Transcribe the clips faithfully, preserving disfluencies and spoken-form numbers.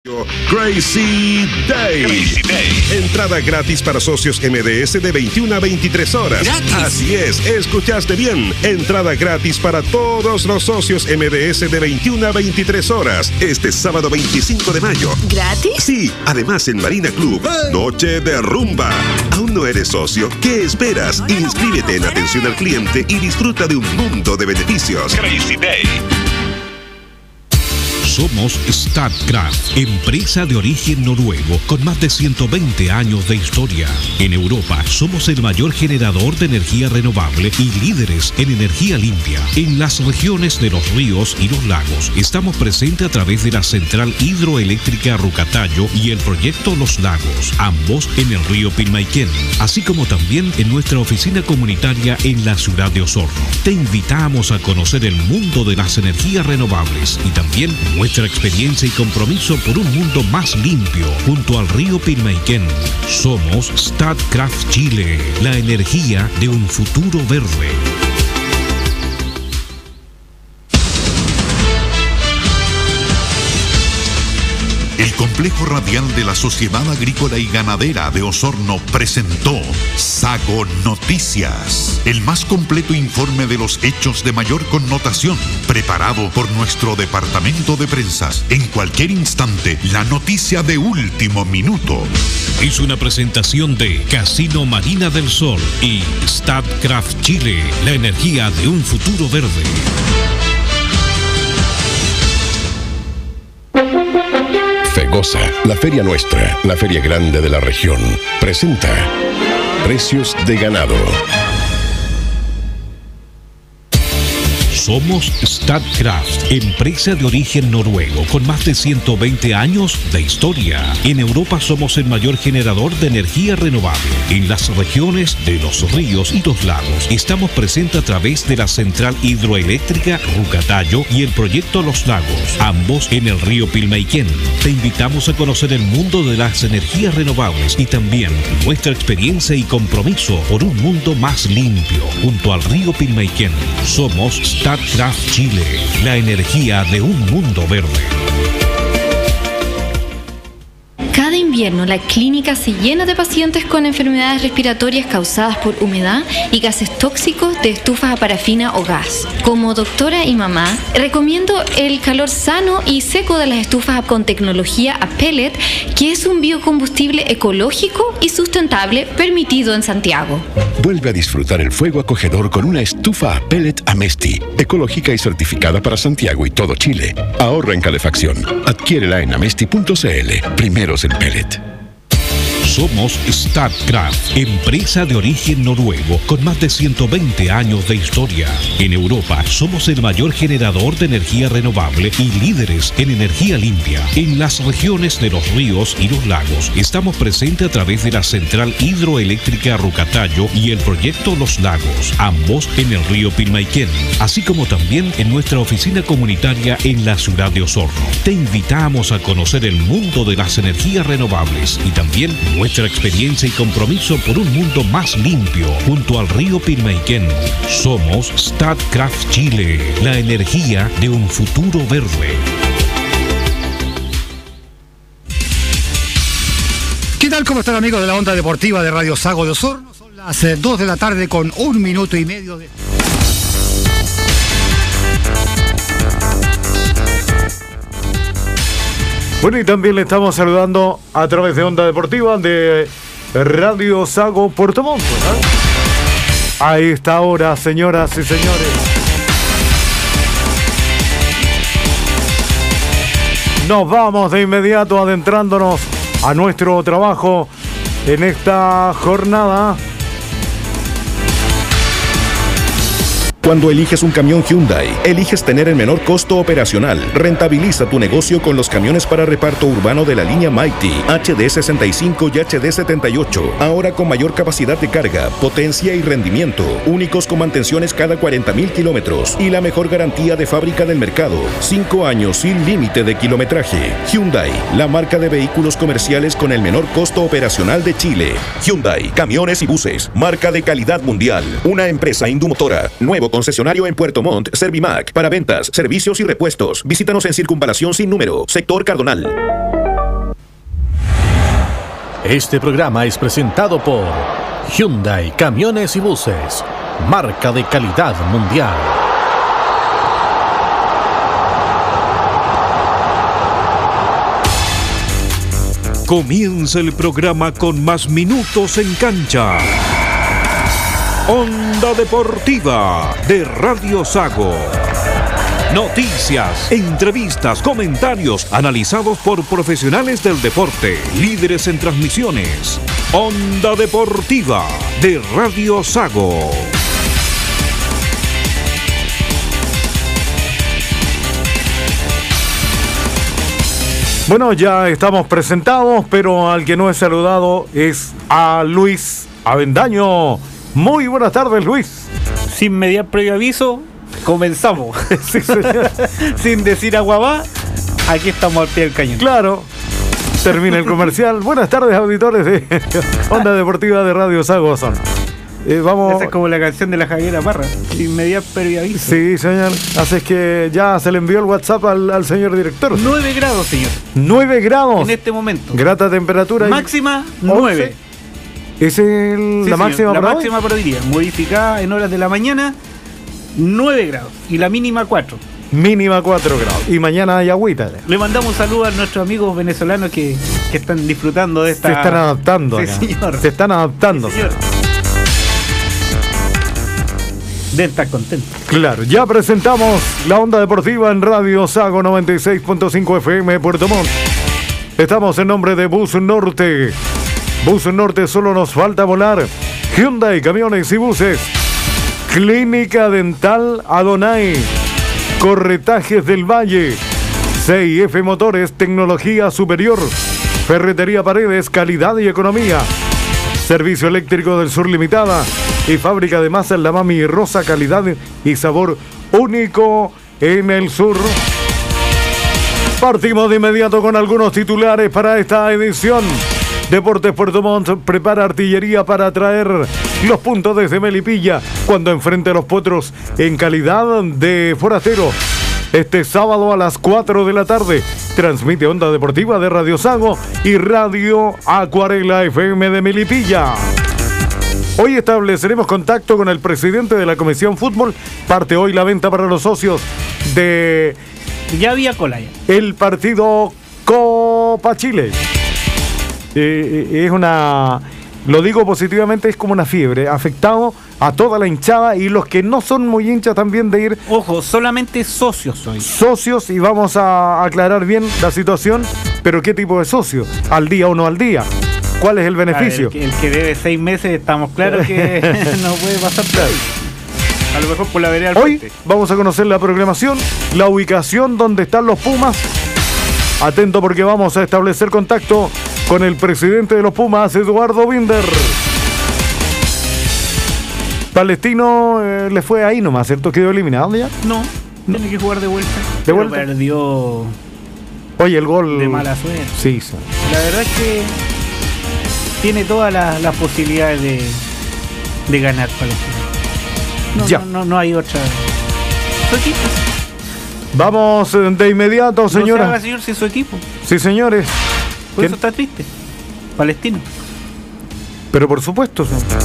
Crazy Day. Crazy Day. Entrada gratis para socios M D S de veintiuna a veintitrés horas. ¿Gratis? Así es, escuchaste bien. Entrada gratis para todos los socios M D S de veintiuna a veintitrés horas. Este sábado veinticinco de mayo. ¿Gratis? Sí, además en Marina Club. Noche de rumba. ¿Aún no eres socio? ¿Qué esperas? Inscríbete en atención al cliente y disfruta de un mundo de beneficios. Crazy Day. Somos Statkraft, empresa de origen noruego con más de ciento veinte años de historia. En Europa somos el mayor generador de energía renovable y líderes en energía limpia. En las regiones de los ríos y los lagos estamos presentes a través de la central hidroeléctrica Rucatayo y el proyecto Los Lagos, ambos en el río Pilmaiquén, así como también en nuestra oficina comunitaria en la ciudad de Osorno. Te invitamos a conocer el mundo de las energías renovables y también nuestra experiencia y compromiso por un mundo más limpio junto al río Pilmaiquén. Somos Statkraft Chile, la energía de un futuro verde. El Complejo Radial de la Sociedad Agrícola y Ganadera de Osorno presentó Sago Noticias, el más completo informe de los hechos de mayor connotación, preparado por nuestro departamento de prensas. En cualquier instante, la noticia de último minuto. Es una presentación de Casino Marina del Sol y Statkraft Chile, la energía de un futuro verde. Fegosa, la feria nuestra, la feria grande de la región, presenta Precios de Ganado. Somos Statkraft, empresa de origen noruego con más de ciento veinte años de historia. En Europa somos el mayor generador de energía renovable. En las regiones de los ríos y los lagos estamos presentes a través de la central hidroeléctrica Rucatayo y el proyecto Los Lagos, ambos en el río Pilmaiquén. Te invitamos a conocer el mundo de las energías renovables y también nuestra experiencia y compromiso por un mundo más limpio junto al río Pilmaiquén. Somos Statkraft Chile, la energía de un mundo verde. Cada invierno la clínica se llena de pacientes con enfermedades respiratorias causadas por humedad y gases tóxicos de estufas a parafina o gas. Como doctora y mamá, recomiendo el calor sano y seco de las estufas con tecnología a pellet, que es un biocombustible ecológico y sustentable permitido en Santiago. Vuelve a disfrutar el fuego acogedor con una estufa a pellet Amesti, ecológica y certificada para Santiago y todo Chile. Ahorra en calefacción. Adquiérela en amesti punto cl. Primeros en pellet. Somos Statkraft, empresa de origen noruego con más de ciento veinte años de historia. En Europa somos el mayor generador de energía renovable y líderes en energía limpia. En las regiones de los ríos y los lagos estamos presentes a través de la central hidroeléctrica Rucatayo y el proyecto Los Lagos, ambos en el río Pilmaiquén, así como también en nuestra oficina comunitaria en la ciudad de Osorno. Te invitamos a conocer el mundo de las energías renovables y también nuestra experiencia y compromiso por un mundo más limpio junto al río Pilmaiquén. Somos Statkraft Chile, la energía de un futuro verde. ¿Qué tal? ¿Cómo están, amigos de la onda deportiva de Radio Sago de Osorno? Son las eh, dos de la tarde con un minuto y medio de... Bueno, y también le estamos saludando a través de Onda Deportiva de Radio Sago Puerto Montt, ¿no? A esta hora, señoras y señores. Nos vamos de inmediato adentrándonos a nuestro trabajo en esta jornada. Cuando eliges un camión Hyundai, eliges tener el menor costo operacional. Rentabiliza tu negocio con los camiones para reparto urbano de la línea Mighty, H D sesenta y cinco y H D setenta y ocho. Ahora con mayor capacidad de carga, potencia y rendimiento. Únicos con mantenciones cada cuarenta mil kilómetros. Y la mejor garantía de fábrica del mercado. Cinco años sin límite de kilometraje. Hyundai, la marca de vehículos comerciales con el menor costo operacional de Chile. Hyundai, camiones y buses. Marca de calidad mundial. Una empresa Indumotora. Nuevo concesionario en Puerto Montt, Servimac, para ventas, servicios y repuestos. Visítanos en Circunvalación Sin Número, Sector Cardonal. Este programa es presentado por Hyundai Camiones y Buses, marca de calidad mundial. Comienza el programa con más minutos en cancha. Onda Deportiva de Radio Sago. Noticias, entrevistas, comentarios analizados por profesionales del deporte, líderes en transmisiones. Onda Deportiva de Radio Sago. Bueno, ya estamos presentados, pero al que no he saludado es a Luis Avendaño. Muy buenas tardes, Luis. Sin mediar previo aviso, comenzamos. Sí, señor. Sin decir aguabá, aquí estamos al pie del cañón. Claro, termina el comercial. Buenas tardes, auditores de Onda Deportiva de Radio Sago. Eh, vamos... Esa es como la canción de la Javiera Parra, sin mediar previo aviso. Sí, señor. Así es que ya se le envió el WhatsApp al, al señor director. nueve grados, señor. nueve grados. En este momento. Grata temperatura. Máxima, nueve. ¿Es el, sí, la señor. máxima La para máxima hoy? para hoy día. Modificada en horas de la mañana, nueve grados. Y la mínima, cuatro. Mínima cuatro grados. Y mañana hay agüita. Le mandamos un saludo a nuestros amigos venezolanos que, que están disfrutando de esta... Se están adaptando. Sí, acá. señor. Se están adaptando. Sí, señor. De estar contento. Claro, ya presentamos la Onda Deportiva en Radio Sago noventa y seis punto cinco F M Puerto Montt. Estamos en nombre de Bus Norte. Bus Norte, solo nos falta volar. Hyundai Camiones y Buses. Clínica Dental Adonai. Corretajes del Valle. C I F Motores, tecnología superior. Ferretería Paredes, calidad y economía. Servicio Eléctrico del Sur Limitada. Y fábrica de masas La Mami Rosa, calidad y sabor único en el sur. Partimos de inmediato con algunos titulares para esta edición. Deportes Puerto Montt prepara artillería para traer los puntos desde Melipilla cuando enfrente a los Potros en calidad de forastero. Este sábado a las cuatro de la tarde transmite Onda Deportiva de Radio Sago y Radio Acuarela F M de Melipilla. Hoy estableceremos contacto con el presidente de la Comisión Fútbol. Parte hoy la venta para los socios de... Ya había cola ya. El partido Copa Chile. Eh, es una... Lo digo positivamente, es como una fiebre. Afectado a toda la hinchada y los que no son muy hinchas también de ir... Ojo, solamente socios hoy. Socios, y vamos a aclarar bien la situación. Pero ¿qué tipo de socio? ¿Al día o no al día? ¿Cuál es el beneficio? Ver, el, que, el que debe seis meses, estamos claros que no puede pasar por ahí. A lo mejor por la vereda del Hoy puente. vamos a conocer la programación, la ubicación donde están los Pumas. Atento porque vamos a establecer contacto con el presidente de los Pumas, Eduardo Binder. Palestino eh, le fue ahí nomás, ¿cierto? ¿Quedó eliminado ya? No, no. Tiene que jugar de vuelta. ¿De Pero vuelta? Perdió... Oye, el gol... De mala suerte. Sí, sí. La verdad es que tiene todas las, las posibilidades de, de ganar Palestina. No, ya. No, no, no hay otra. Su equipo. Vamos de inmediato, señora. No se haga, señor, si es su equipo. Sí, señores. Por eso está triste. Palestino. Pero por supuesto.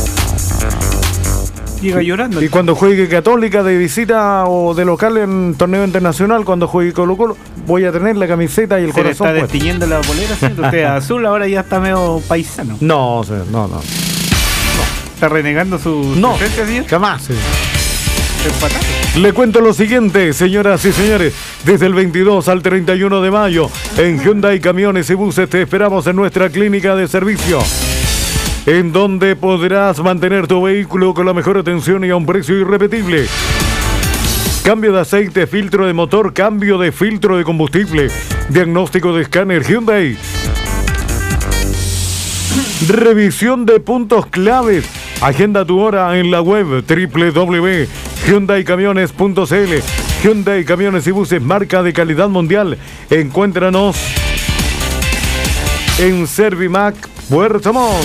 Llega llorando. Y cuando juegue Católica de visita o de local en torneo internacional, cuando juegue Colo Colo, voy a tener la camiseta y el Se corazón le está puesto. destiñendo la bolera, ¿sí? Usted azul, ahora ya está medio paisano. No, señor, no, no. ¿Está renegando su No, presencia, señor? jamás. Señor. Empatado. Le cuento lo siguiente, señoras y señores. Desde el veintidós al treinta y uno de mayo, en Hyundai Camiones y Buses te esperamos en nuestra clínica de servicio, en donde podrás mantener tu vehículo con la mejor atención y a un precio irrepetible. Cambio de aceite, filtro de motor, cambio de filtro de combustible, diagnóstico de escáner Hyundai, revisión de puntos claves. Agenda tu hora en la web doble u doble u doble u punto hyundai camiones punto c l. Hyundai Camiones y Buses, marca de calidad mundial. Encuéntranos en Servimac, Puerto Montt.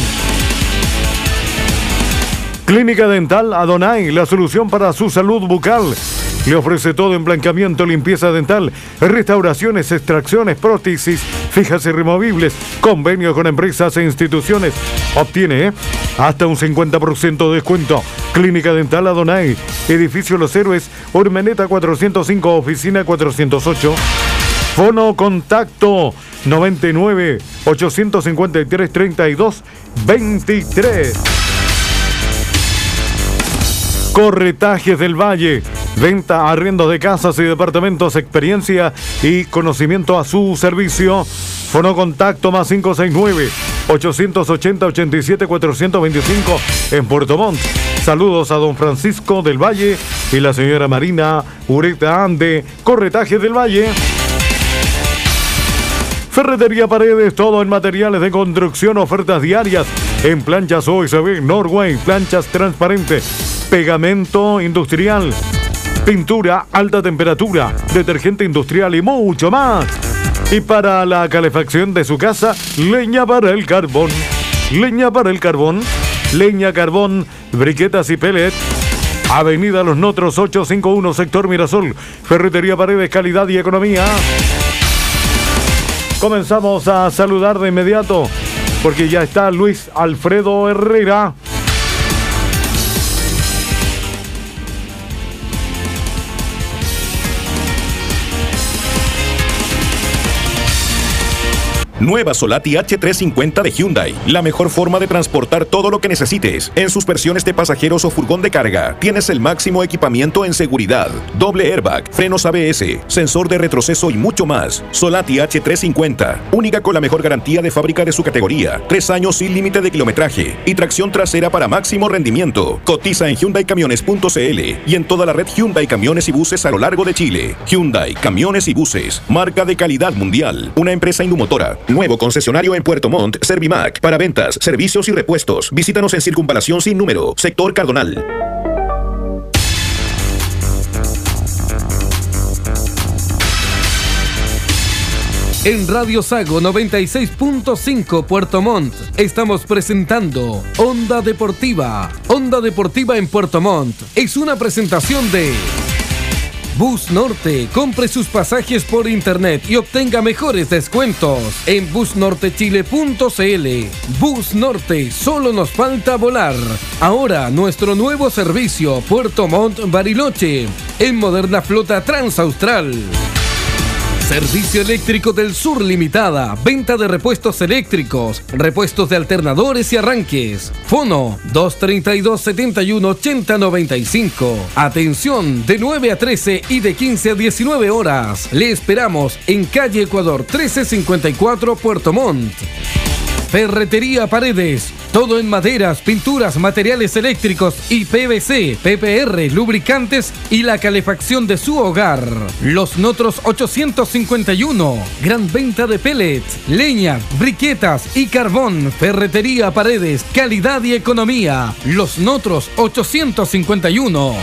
Clínica Dental Adonai, la solución para su salud bucal. Le ofrece todo en blanqueamiento, limpieza dental, restauraciones, extracciones, prótesis, fijas y removibles, convenio con empresas e instituciones. Obtiene ¿eh? hasta un cincuenta por ciento de descuento. Clínica Dental Adonai, Edificio Los Héroes, Urmeneta cuatrocientos cinco, Oficina cuatrocientos ocho. Fono contacto noventa y nueve, ochocientos cincuenta y tres, treinta y dos, veintitrés. Corretajes del Valle, venta, arriendo de casas y departamentos, experiencia y conocimiento a su servicio. Fono contacto más cinco seis nueve, ochocientos ochenta, ochenta y siete, cuatrocientos veinticinco en Puerto Montt. Saludos a don Francisco del Valle y la señora Marina Ureta Ande, Corretajes del Valle. Ferretería Paredes, todo en materiales de construcción, ofertas diarias en planchas O S B, Norway, planchas transparentes, pegamento industrial, pintura alta temperatura, detergente industrial y mucho más. Y para la calefacción de su casa, leña para el carbón. Leña para el carbón, leña, carbón, briquetas y pellet. Avenida Los Notros ochocientos cincuenta y uno, sector Mirasol. Ferretería Paredes, calidad y economía. Comenzamos a saludar de inmediato porque ya está Luis Alfredo Herrera. Nueva Solati H trescientos cincuenta de Hyundai. La mejor forma de transportar todo lo que necesites. En sus versiones de pasajeros o furgón de carga, tienes el máximo equipamiento en seguridad. Doble airbag, frenos A B S, sensor de retroceso y mucho más. Solati H trescientos cincuenta. Única con la mejor garantía de fábrica de su categoría. Tres años sin límite de kilometraje. Y tracción trasera para máximo rendimiento. Cotiza en hyundai camiones punto c l y en toda la red Hyundai Camiones y Buses a lo largo de Chile. Hyundai Camiones y Buses. Marca de calidad mundial. Una empresa Indumotora. Nuevo concesionario en Puerto Montt, Servimac. Para ventas, servicios y repuestos. Visítanos en Circunvalación Sin Número, sector Cardonal. En Radio Sago noventa y seis punto cinco Puerto Montt estamos presentando Onda Deportiva. Onda Deportiva en Puerto Montt es una presentación de Bus Norte. Compre sus pasajes por internet y obtenga mejores descuentos en bus norte chile punto c l. Bus Norte, solo nos falta volar. Ahora nuestro nuevo servicio Puerto Montt Bariloche en moderna flota transaustral. Servicio Eléctrico del Sur Limitada. Venta de repuestos eléctricos, repuestos de alternadores y arranques. Fono dos treinta y dos, setenta y uno, ochenta, noventa y cinco. Atención de nueve a trece y de quince a diecinueve horas. Le esperamos en calle Ecuador trece cincuenta y cuatro, Puerto Montt. Ferretería Paredes. Todo en maderas, pinturas, materiales eléctricos y P V C, P P R, lubricantes y la calefacción de su hogar. Los Notros ochocientos cincuenta y uno. Gran venta de pellets, leña, briquetas y carbón. Ferretería Paredes, calidad y economía. Los Notros ochocientos cincuenta y uno.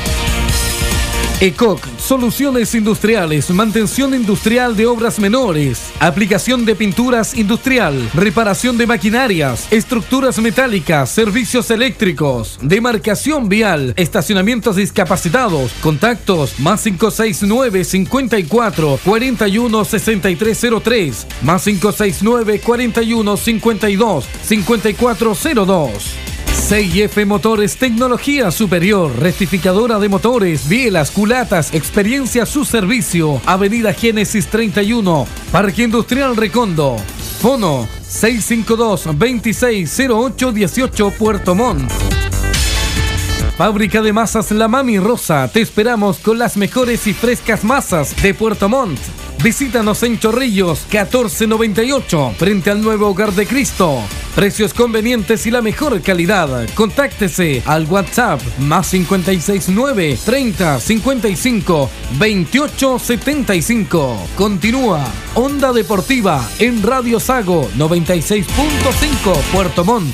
ECOC, soluciones industriales, mantención industrial de obras menores, aplicación de pinturas industrial, reparación de maquinarias, estructuras metálicas, servicios eléctricos, demarcación vial, estacionamientos discapacitados. Contactos más cinco seis nueve, cincuenta y cuatro, cuarenta y uno, sesenta y tres cero tres, más cinco seis nueve, cuarenta y uno, cincuenta y dos, cincuenta y cuatro cero dos. C I F Motores, tecnología superior, rectificadora de motores, bielas, culatas, experiencia a su servicio. Avenida Génesis treinta y uno, Parque Industrial Recondo. Fono seis cinco dos, veintiséis cero ocho dieciocho, Puerto Montt. Fábrica de masas La Mami Rosa. Te esperamos con las mejores y frescas masas de Puerto Montt. Visítanos en Chorrillos catorce noventa y ocho, frente al nuevo Hogar de Cristo. Precios convenientes y la mejor calidad. Contáctese al WhatsApp más cinco seis nueve, treinta, cincuenta y cinco, veintiocho setenta y cinco. Continúa Onda Deportiva en Radio Sago noventa y seis punto cinco Puerto Montt.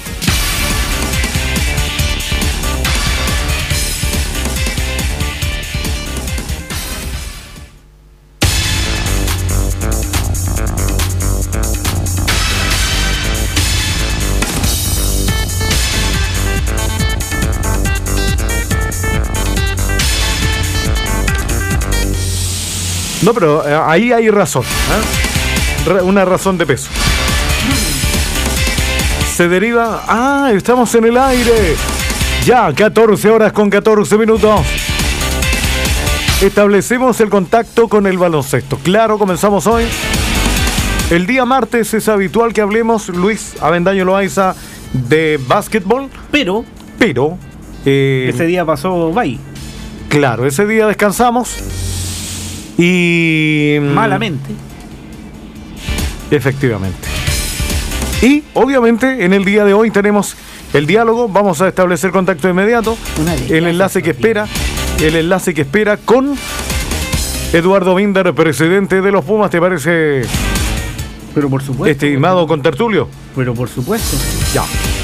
No, pero eh, ahí hay razón, ¿eh? una razón de peso. Se deriva... ¡Ah! Estamos en el aire. Ya, catorce horas con catorce minutos. Establecemos el contacto con el baloncesto. Claro, comenzamos hoy. El día martes es habitual que hablemos, Luis Avendaño Loaiza, de básquetbol. Pero... Pero... Eh, ese día pasó bye. Claro, ese día descansamos. Y... Malamente. Efectivamente. Y, obviamente, en el día de hoy tenemos el diálogo. Vamos a establecer contacto inmediato. El enlace que espera... El enlace que espera con Eduardo Binder, presidente de los Pumas, ¿te parece? Pero por supuesto. Estimado contertulio. Pero por supuesto. Ya.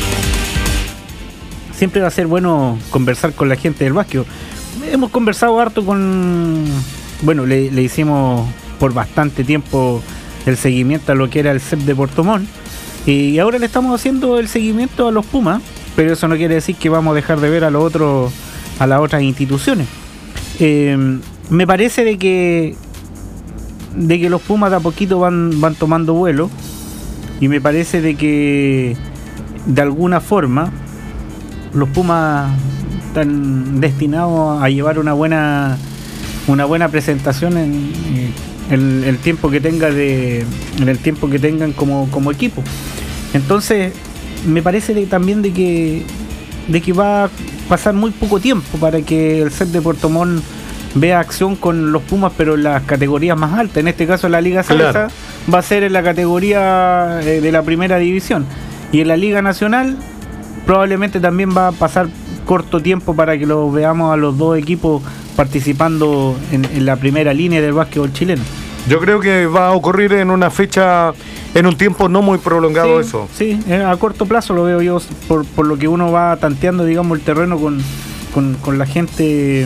Siempre va a ser bueno conversar con la gente del básquet. Hemos conversado harto con... Bueno, le, le hicimos por bastante tiempo el seguimiento a lo que era el C E P de Puerto Montt. Y ahora le estamos haciendo el seguimiento a los Pumas. Pero eso no quiere decir que vamos a dejar de ver a los otros... a las otras instituciones. Eh, me parece de que de que los Pumas de a poquito van, van tomando vuelo, y me parece de que de alguna forma los Pumas están destinados a llevar una buena una buena presentación en, en el tiempo que tenga de en el tiempo que tengan como, como equipo. Entonces me parece de, también de que de que va a pasar muy poco tiempo para que el C E P de Puerto Montt vea acción con los Pumas, pero en las categorías más altas. En este caso la Liga Salsa, claro, va a ser en la categoría eh, de la primera división, y en la Liga Nacional probablemente también va a pasar corto tiempo para que los veamos a los dos equipos participando en, en la primera línea del básquetbol chileno. Yo creo que va a ocurrir en una fecha, en un tiempo no muy prolongado, sí, eso. Sí, a corto plazo lo veo yo, por, por lo que uno va tanteando, digamos, el terreno con, con, con la gente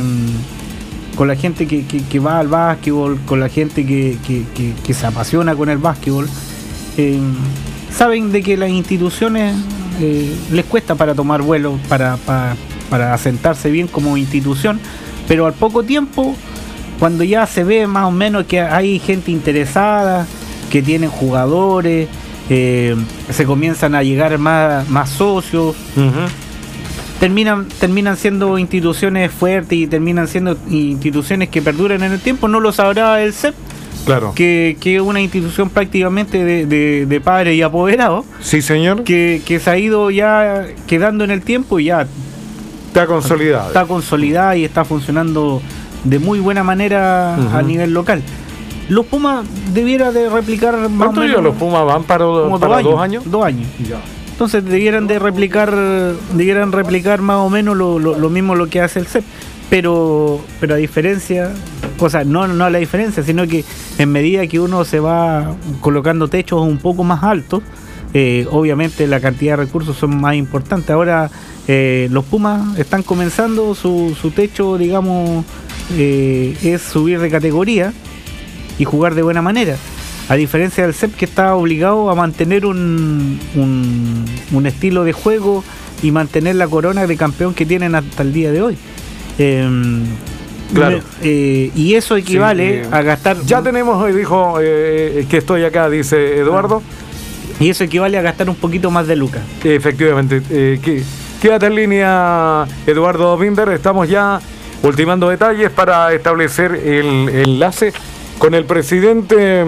con la gente que, que, que va al básquetbol, con la gente que, que, que, que se apasiona con el básquetbol. Eh, saben de que las instituciones eh, les cuesta para tomar vuelo, para, para, para asentarse bien como institución, pero al poco tiempo, cuando ya se ve más o menos que hay gente interesada, que tienen jugadores, eh, se comienzan a llegar más, más socios, uh-huh. terminan, terminan siendo instituciones fuertes y terminan siendo instituciones que perduran en el tiempo. No lo sabrá el C E P, claro, que, que es una institución prácticamente de, de, de padres y apoderados. Sí, señor. Que, que se ha ido ya quedando en el tiempo y ya está consolidada. Está consolidada y está funcionando de muy buena manera, uh-huh, a nivel local. Los Pumas debiera de replicar más o menos. Los Pumas van para, como para dos, años, dos años. Dos años. Ya. Entonces debieran de replicar, debieran replicar más o menos lo, lo, lo mismo lo que hace el C E P, pero, pero a diferencia, o sea, no, no a la diferencia, sino que en medida que uno se va colocando techos un poco más altos, eh, obviamente la cantidad de recursos son más importantes. Ahora eh, los Pumas están comenzando su, su techo, digamos, eh, es subir de categoría y jugar de buena manera, a diferencia del C E P, que está obligado a mantener un, un, un estilo de juego y mantener la corona de campeón que tienen hasta el día de hoy. Eh, claro. Eh, y eso equivale, sí, eh, a gastar... Ya tenemos, hoy dijo eh, que estoy acá, dice Eduardo. Y eso equivale a gastar un poquito más de lucas. Efectivamente. Eh, que, quédate en línea, Eduardo Binder. Estamos ya ultimando detalles para establecer el, el enlace con el presidente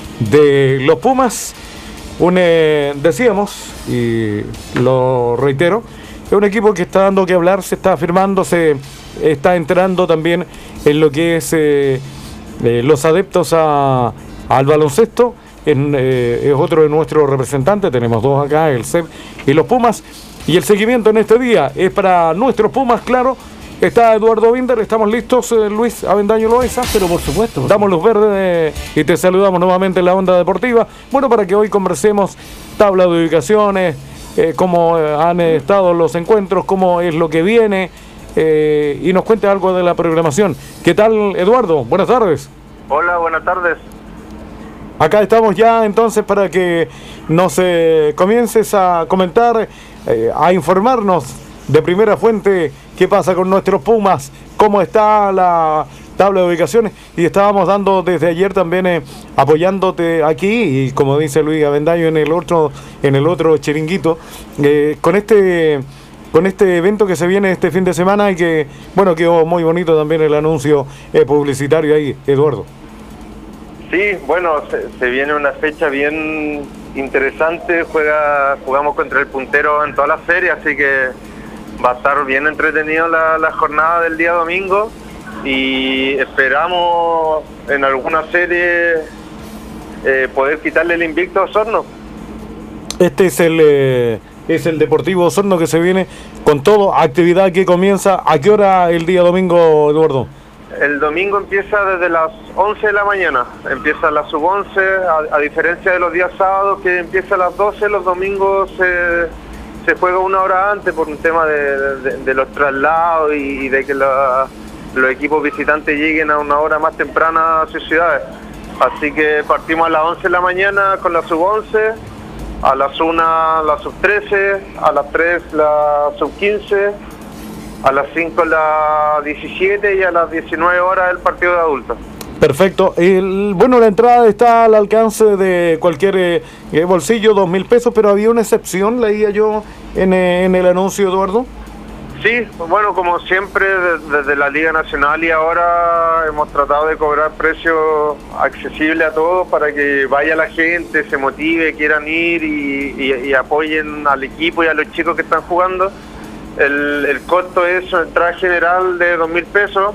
de los Pumas. Un, eh, decíamos, y lo reitero, es un equipo que está dando que hablar, se está afirmando, se está entrando también en lo que es eh, eh, los adeptos a, al baloncesto. En, eh, es otro de nuestros representantes, tenemos dos acá, el C E P y los Pumas, y el seguimiento en este día es para nuestros Pumas, claro. Está Eduardo Binder, estamos listos, eh, Luis Avendaño Loaiza. Pero por supuesto. Por Damos luz verde eh, y te saludamos nuevamente en la onda deportiva. Bueno, para que hoy conversemos tabla de ubicaciones, eh, cómo eh, han estado los encuentros, cómo es lo que viene, eh, y nos cuente algo de la programación. ¿Qué tal, Eduardo? Buenas tardes. Hola, buenas tardes. Acá estamos ya entonces para que nos eh, comiences a comentar, eh, a informarnos de primera fuente qué pasa con nuestros Pumas, cómo está la tabla de ubicaciones, y estábamos dando desde ayer también eh, apoyándote aquí, y como dice Luis Avendaño en el otro, en el otro chiringuito, eh, con este con este evento que se viene este fin de semana y que, bueno, quedó muy bonito también el anuncio eh, publicitario ahí, Eduardo. Sí, bueno, se, se viene una fecha bien interesante, juega jugamos contra el puntero en toda la serie, así que va a estar bien entretenido la, la jornada del día domingo y esperamos en alguna serie eh, poder quitarle el invicto a Osorno. Este es el eh, es el Deportivo Osorno que se viene con todo, actividad que comienza. ¿A qué hora el día domingo, Eduardo? El domingo empieza desde las once de la mañana, empieza la sub once, a, a diferencia de los días sábados que empieza a las doce, los domingos se, se juega una hora antes por un tema de, de, de los traslados y, y de que la, los equipos visitantes lleguen a una hora más temprana a sus ciudades. Así que partimos a las once de la mañana con la sub once, a las una la sub trece, a las tres la sub quince, a las cinco la diecisiete y a las diecinueve horas el partido de adultos. Perfecto. El, bueno, la entrada está al alcance de cualquier eh, bolsillo, dos mil pesos, pero había una excepción, leía yo en, eh, en el anuncio, Eduardo. Sí, bueno, como siempre, desde la Liga Nacional y ahora hemos tratado de cobrar precios accesibles a todos para que vaya la gente, se motive, quieran ir y, y, y apoyen al equipo y a los chicos que están jugando. El, el costo es una entrada general de dos mil pesos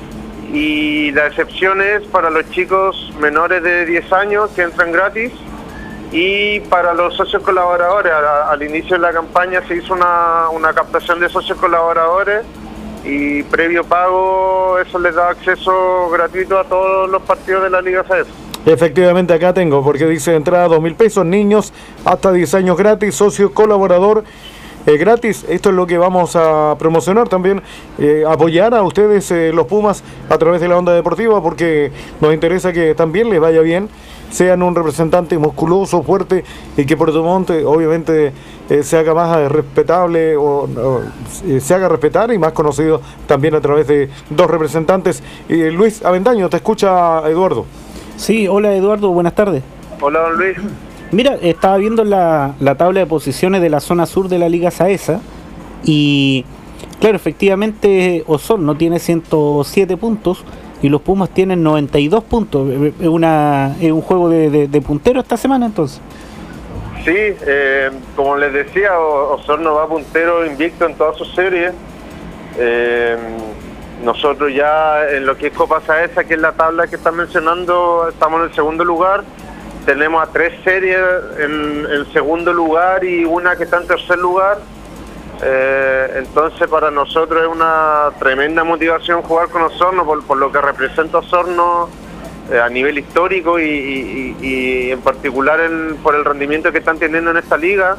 y la excepción es para los chicos menores de diez años que entran gratis y para los socios colaboradores. A, al inicio de la campaña se hizo una, una captación de socios colaboradores y previo pago eso les da acceso gratuito a todos los partidos de la Liga C S. Efectivamente, acá tengo, porque dice entrada dos mil pesos, niños hasta diez años gratis, socio colaborador Eh, gratis. Esto es lo que vamos a promocionar también, eh, apoyar a ustedes eh, los Pumas a través de la Onda Deportiva, porque nos interesa que también les vaya bien, sean un representante musculoso, fuerte y que Puerto Montt obviamente eh, se haga más eh, respetable o, o eh, se haga respetar y más conocido también a través de dos representantes. Eh, Luis Avendaño, te escucha Eduardo. Sí, hola Eduardo, buenas tardes. Hola don Luis. Mira, estaba viendo la, la tabla de posiciones de la zona sur de la Liga Saesa y, claro, efectivamente Osorno tiene ciento siete puntos y los Pumas tienen noventa y dos puntos. ¿Es, una, es un juego de, de, de puntero esta semana entonces? Sí, eh, como les decía, Osorno va puntero invicto en todas sus series. Eh, nosotros ya en lo que es Copa Saesa, que es la tabla que están mencionando, estamos en el segundo lugar. Tenemos a tres series en el segundo lugar y una que está en tercer lugar. Eh, entonces para nosotros es una tremenda motivación jugar con Osorno por, por lo que representa Osorno eh, a nivel histórico y, y, y en particular el, por el rendimiento que están teniendo en esta liga.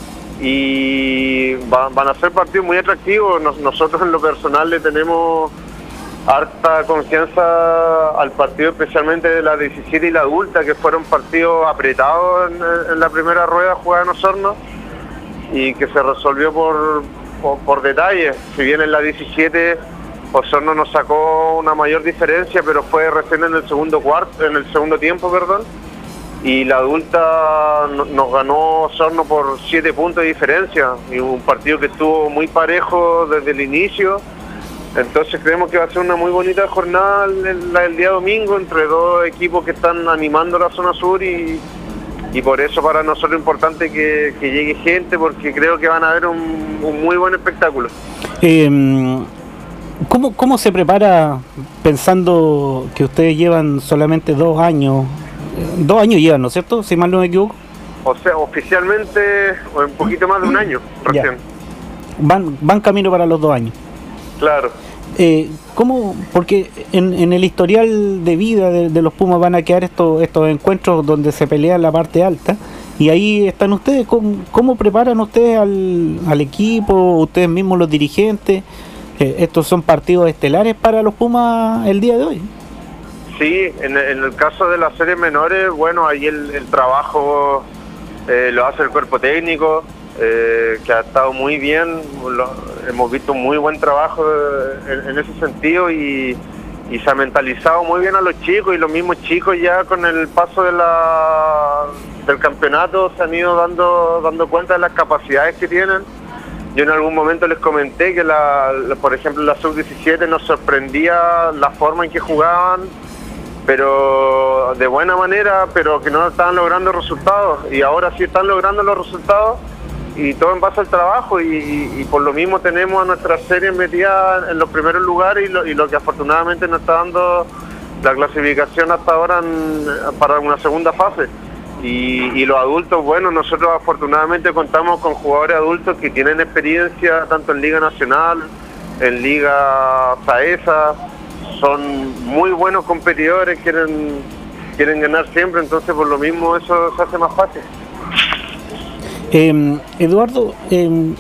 Y va, van a ser partidos muy atractivos. Nos, nosotros en lo personal le tenemos harta confianza al partido, especialmente de la diecisiete y la adulta, que fueron partidos apretados en, en la primera rueda jugada en Osorno y que se resolvió por, por, por detalles. Si bien en la diecisiete Osorno nos sacó una mayor diferencia, pero fue recién en el segundo cuarto, en el segundo tiempo, perdón, y la adulta no, nos ganó Osorno por siete puntos de diferencia, y un partido que estuvo muy parejo desde el inicio. Entonces creemos que va a ser una muy bonita jornada la del día domingo entre dos equipos que están animando la zona sur y, y por eso para nosotros es importante que, que llegue gente, porque creo que van a ver un, un muy buen espectáculo. Eh, ¿cómo, ¿Cómo se prepara pensando que ustedes llevan solamente dos años? Dos años llevan, ¿no es cierto? Si mal no me equivoco. O sea, oficialmente un poquito más de un año recién. Ya. Van, van camino para los dos años. Claro. Eh, ¿Cómo? Porque en, en el historial de vida de, de los Pumas van a quedar estos estos encuentros donde se pelea la parte alta y ahí están ustedes. ¿Cómo, cómo preparan ustedes al, al equipo, ustedes mismos los dirigentes? Eh, estos son partidos estelares para los Pumas el día de hoy. Sí, en, en el caso de las series menores, bueno, ahí el, el trabajo eh, lo hace el cuerpo técnico. Eh, que ha estado muy bien, lo, hemos visto un muy buen trabajo en, en ese sentido y, y se ha mentalizado muy bien a los chicos, y los mismos chicos ya con el paso de la del campeonato se han ido dando dando cuenta de las capacidades que tienen. Yo en algún momento les comenté que, la, la, por ejemplo, la sub diecisiete nos sorprendía la forma en que jugaban, pero de buena manera, pero que no estaban logrando resultados, y ahora sí están logrando los resultados, y todo en base al trabajo, y, y, y por lo mismo tenemos a nuestra serie metida en los primeros lugares, y lo, y lo que afortunadamente nos está dando la clasificación hasta ahora en, para una segunda fase. Y, y los adultos, bueno, nosotros afortunadamente contamos con jugadores adultos que tienen experiencia tanto en Liga Nacional, en Liga Saesa, son muy buenos competidores, quieren quieren ganar siempre, entonces por lo mismo eso se hace más fácil. Eh, Eduardo, eh,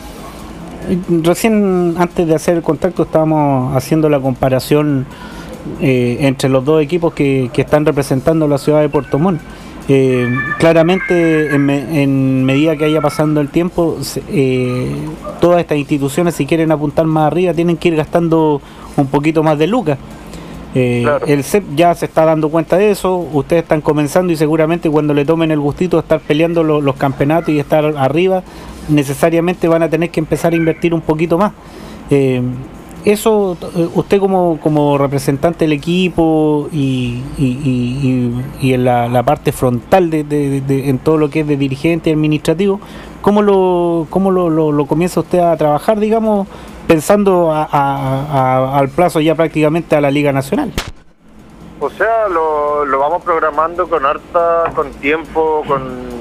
recién antes de hacer el contacto estábamos haciendo la comparación eh, entre los dos equipos que, que están representando la ciudad de Puerto Montt. Eh, claramente en, me, en medida que vaya pasando el tiempo, eh, todas estas instituciones, si quieren apuntar más arriba, tienen que ir gastando un poquito más de lucas. Eh, claro. El C E P ya se está dando cuenta de eso, ustedes están comenzando, y seguramente cuando le tomen el gustito de estar peleando lo, los campeonatos y estar arriba, necesariamente van a tener que empezar a invertir un poquito más. Eh, Eso, usted como, como representante del equipo y, y, y, y en la, la parte frontal de, de, de, en todo lo que es de dirigente y administrativo, ¿cómo lo, cómo lo, lo, lo comienza usted a trabajar, digamos, pensando a, a, a, al plazo ya prácticamente a la Liga Nacional? O sea, lo, lo vamos programando con harta, con tiempo, con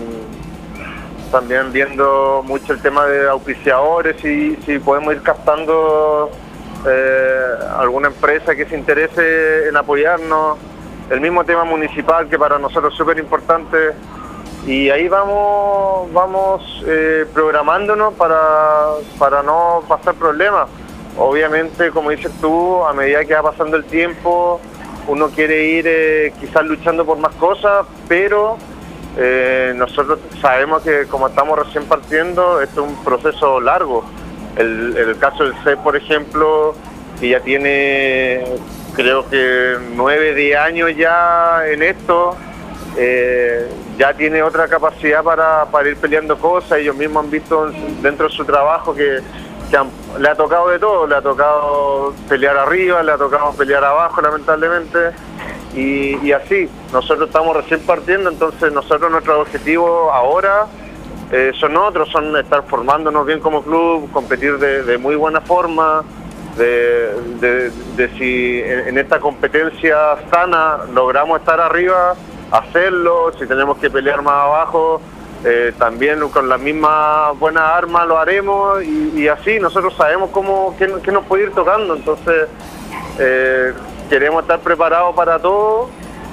también viendo mucho el tema de auspiciadores, y si podemos ir captando Eh, alguna empresa que se interese en apoyarnos, el mismo tema municipal que para nosotros es súper importante, y ahí vamos vamos eh, programándonos para, para no pasar problemas. Obviamente, como dices tú, a medida que va pasando el tiempo uno quiere ir eh, quizás luchando por más cosas, pero eh, nosotros sabemos que como estamos recién partiendo, esto es un proceso largo. El, el caso del C E P, por ejemplo, que ya tiene, creo que nueve, diez años ya en esto, eh, ya tiene otra capacidad para, para ir peleando cosas. Ellos mismos han visto dentro de su trabajo que, que han, le ha tocado de todo, le ha tocado pelear arriba, le ha tocado pelear abajo, lamentablemente, y, y así. Nosotros estamos recién partiendo, entonces nosotros nuestro objetivo ahora Eh, son otros, son estar formándonos bien como club, competir de, de muy buena forma, de, de, de si en, en esta competencia sana logramos estar arriba, hacerlo, si tenemos que pelear más abajo, eh, también con las mismas buenas armas lo haremos, y, y así nosotros sabemos cómo qué, qué nos puede ir tocando, entonces eh, queremos estar preparados para todo,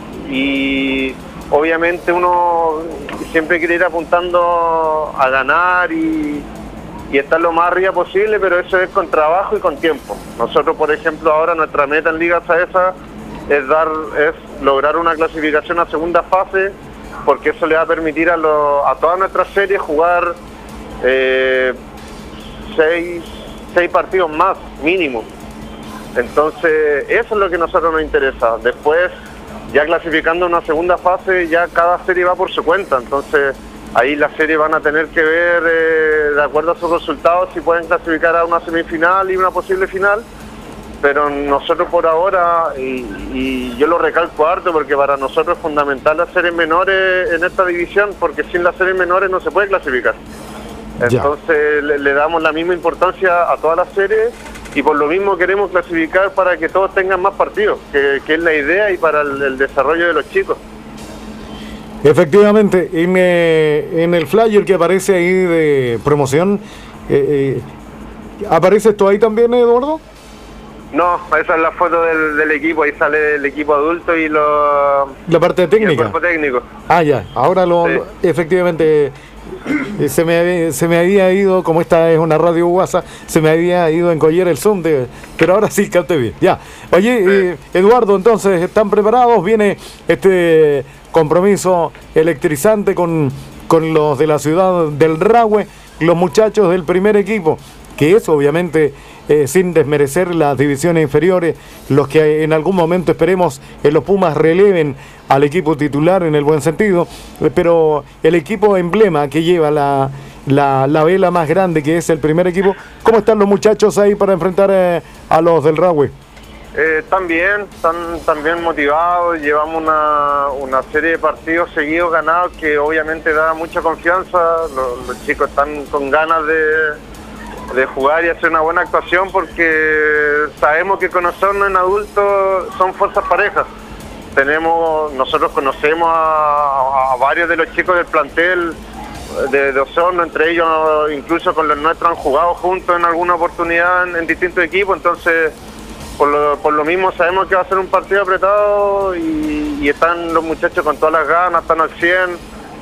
y obviamente uno siempre quiere ir apuntando a ganar y, y estar lo más arriba posible, pero eso es con trabajo y con tiempo. Nosotros, por ejemplo, ahora nuestra meta en Liga Saesa es dar, es lograr una clasificación a segunda fase, porque eso le va a permitir a, lo, a todas nuestras series jugar eh, seis, seis partidos más, mínimo. Entonces, eso es lo que a nosotros nos interesa. Después, ya clasificando una segunda fase, ya cada serie va por su cuenta, entonces ahí las series van a tener que ver eh, de acuerdo a sus resultados si pueden clasificar a una semifinal y una posible final, pero nosotros por ahora, y, y yo lo recalco harto porque para nosotros es fundamental las series menores en esta división, porque sin las series menores no se puede clasificar. Entonces le, le damos la misma importancia a todas las series, y por lo mismo queremos clasificar para que todos tengan más partidos, que, que es la idea, y para el, el desarrollo de los chicos. Efectivamente, en, eh, en el flyer que aparece ahí de promoción, eh, eh, ¿aparece esto ahí también, Eduardo? No, esa es la foto del, del equipo, ahí sale el equipo adulto y lo, la parte técnica. Y el cuerpo técnico. Ah, ya, ahora lo, sí. lo efectivamente... Se me, se me había ido, como esta es una radio WhatsApp, se me había ido en collar el Zoom, de, pero ahora sí capté bien. Ya. Oye, sí. eh, Eduardo, entonces, ¿están preparados? Viene este compromiso electrizante con, con los de la ciudad del Rahue, los muchachos del primer equipo, que es obviamente eh, sin desmerecer las divisiones inferiores, los que en algún momento esperemos en los Pumas releven al equipo titular en el buen sentido, eh, pero el equipo emblema que lleva la, la, la vela más grande, que es el primer equipo, ¿cómo están los muchachos ahí para enfrentar eh, a los del Rahue? Eh, están bien, están, están bien motivados, llevamos una, una serie de partidos seguidos ganados que obviamente da mucha confianza, los, los chicos están con ganas de, de jugar y hacer una buena actuación porque sabemos que con Osorno en adultos son fuerzas parejas. Tenemos, nosotros conocemos a, a varios de los chicos del plantel de, de Osorno, entre ellos incluso con los nuestros han jugado juntos en alguna oportunidad en, en distintos equipos, entonces Por lo, por lo mismo sabemos que va a ser un partido apretado y, y están los muchachos con todas las ganas, están al cien.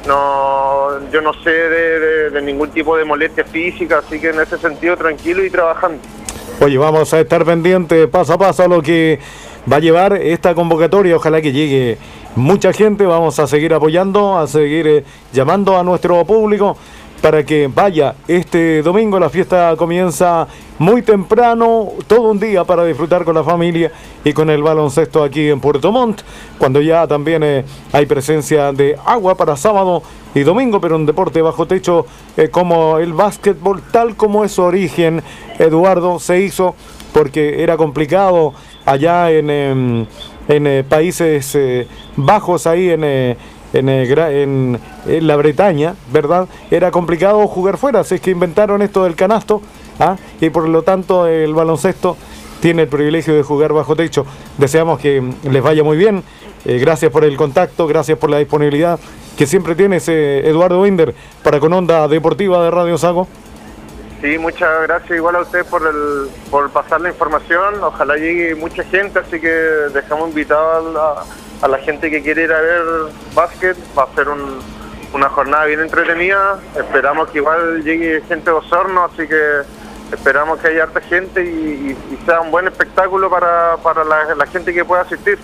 No, yo no sé de, de, de ningún tipo de molestia física, así que en ese sentido tranquilo y trabajando. Oye, vamos a estar pendientes paso a paso a lo que va a llevar esta convocatoria. Ojalá que llegue mucha gente. Vamos a seguir apoyando, a seguir eh, llamando a nuestro público para que vaya este domingo. La fiesta comienza muy temprano, todo un día para disfrutar con la familia y con el baloncesto aquí en Puerto Montt, cuando ya también eh, hay presencia de agua para sábado y domingo, pero un deporte bajo techo eh, como el básquetbol, tal como es su origen, Eduardo, se hizo porque era complicado allá en, en, en eh, Países eh, Bajos, ahí en... Eh, En, en, en la Bretaña, ¿verdad? Era complicado jugar fuera, así es que inventaron esto del canasto, ¿ah? Y por lo tanto el baloncesto tiene el privilegio de jugar bajo techo. Deseamos que les vaya muy bien, eh, gracias por el contacto, gracias por la disponibilidad que siempre tienes, eh, Eduardo Binder, para con Onda Deportiva de Radio Sago. Sí, muchas gracias igual a usted por el por pasar la información, ojalá llegue mucha gente, así que dejamos invitados a la a la gente que quiere ir a ver básquet. Va a ser un, una jornada bien entretenida, esperamos que igual llegue gente de Osorno, así que esperamos que haya harta gente y, y, y sea un buen espectáculo para, para la, la gente que pueda asistir.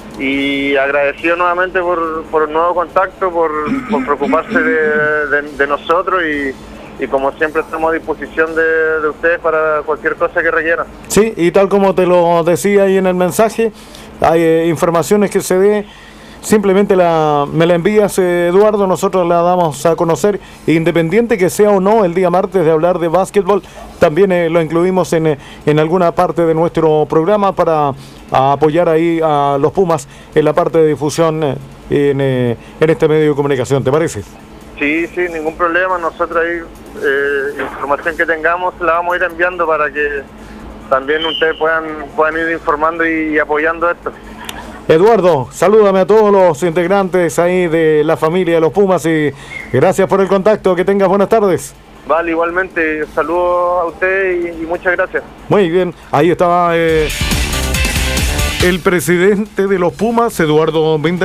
Y agradecido nuevamente por, por el nuevo contacto, por, por preocuparse de, de, de nosotros y, y como siempre estamos a disposición de, de ustedes para cualquier cosa que requieran. Sí, y tal como te lo decía ahí en el mensaje, hay eh, informaciones que se dé, simplemente la, me la envías, eh, Eduardo, nosotros la damos a conocer, independiente que sea o no el día martes de hablar de básquetbol, también eh, lo incluimos en, eh, en alguna parte de nuestro programa para a apoyar ahí a los Pumas en la parte de difusión eh, en, eh, en este medio de comunicación, ¿te parece? Sí, sí, ningún problema, nosotros ahí eh, información que tengamos la vamos a ir enviando para que también ustedes puedan, puedan ir informando y, y apoyando esto. Eduardo, salúdame a todos los integrantes ahí de la familia de los Pumas y gracias por el contacto, que tengas buenas tardes. Vale, igualmente, saludos a usted y, y muchas gracias. Muy bien, ahí estaba eh, el presidente de los Pumas, Eduardo Binder,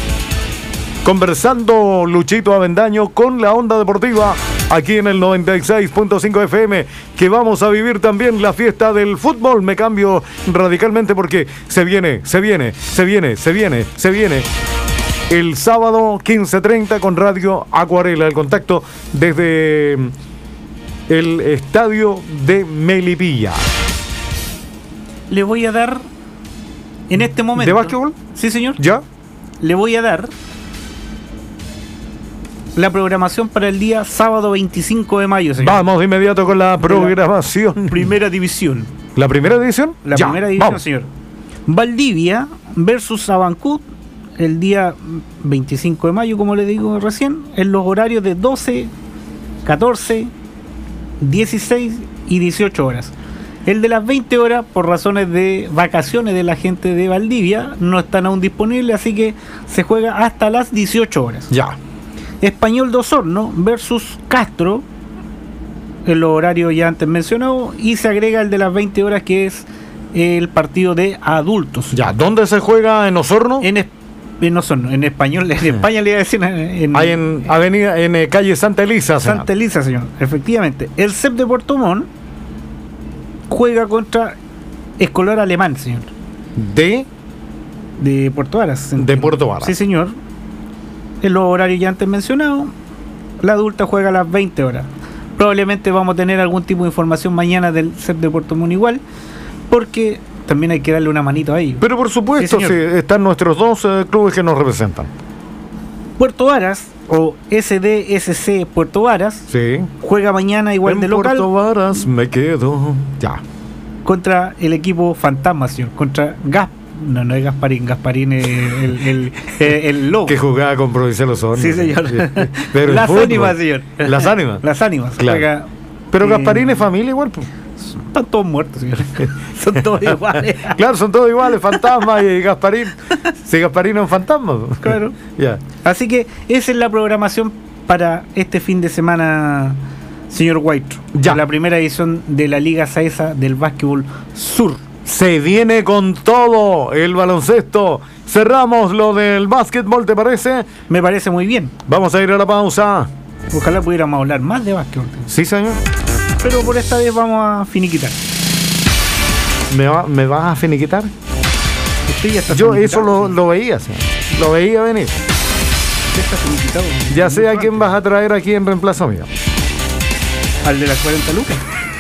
conversando Luchito Avendaño con la Onda Deportiva aquí en el noventa y seis punto cinco F M, que vamos a vivir también la fiesta del fútbol. Me cambio radicalmente porque se viene, se viene, se viene, se viene, se viene el sábado quince treinta con Radio Acuarela, el contacto desde el estadio de Melipilla. Le voy a dar en este momento. ¿De básquetbol? Sí, señor. ¿Ya? Le voy a dar la programación para el día sábado veinticinco de mayo, señor. Vamos de inmediato con la programación. La primera división. ¿La primera división? La ya, primera división, vamos. Señor. Valdivia versus Abancud el día veinticinco de mayo, como le digo recién, en los horarios de doce, catorce, dieciséis y dieciocho horas. El de las veinte horas, por razones de vacaciones de la gente de Valdivia, no están aún disponibles, así que se juega hasta las dieciocho horas. Ya. Español de Osorno versus Castro, en los horarios ya antes mencionados, y se agrega el de las veinte horas, que es el partido de adultos. Ya, ¿dónde se juega? ¿En Osorno? En, en Osorno, en español, en España le iba a decir. En, Hay en avenida, en eh, calle Santa Elisa. Santa señor. Elisa, señor, efectivamente. El C E P de Puerto Montt juega contra Escolar Alemán, señor. ¿De? De Puerto Varas. De Puerto Varas. Sí, señor. En los horarios ya antes mencionados, la adulta juega a las veinte horas. Probablemente vamos a tener algún tipo de información mañana del C E P de Puerto Montt igual, porque también hay que darle una manito ahí. Pero por supuesto, sí, sí, están nuestros dos eh, clubes que nos representan. Puerto Varas, o S D S C Puerto Varas, sí, juega mañana igual en de local. Puerto Varas me quedo. Ya. Contra el equipo Fantasma, señor. Contra Gas. No, no es Gasparín. Gasparín es el, el, el, el logo. Que jugaba con Provincial Osorno. Sí, señor. Pero Las ánimas, señor. Las ánimas. Las ánimas. Claro. Juega, Pero eh, Gasparín es familia igual, pues. Están todos muertos, señor. Son todos iguales. Claro, son todos iguales, Fantasma y Gasparín. Si Gasparín es un fantasma. Claro. Ya. Así que esa es la programación para este fin de semana, señor White. Ya. La primera edición de la Liga Saesa del Básquetbol Sur. Se viene con todo el baloncesto. Cerramos lo del básquetbol, ¿te parece? Me parece muy bien. Vamos a ir a la pausa. Ojalá pudiéramos hablar más de básquetbol. Sí, señor. Pero por esta vez vamos a finiquitar. ¿Me, va, me vas a finiquitar? Usted ya está Yo finiquitado, eso lo, sí. lo veía, señor. Lo veía venir. Usted está finiquitado. Ya sé a quién vas a traer aquí en reemplazo mío. Al de las cuarenta lucas.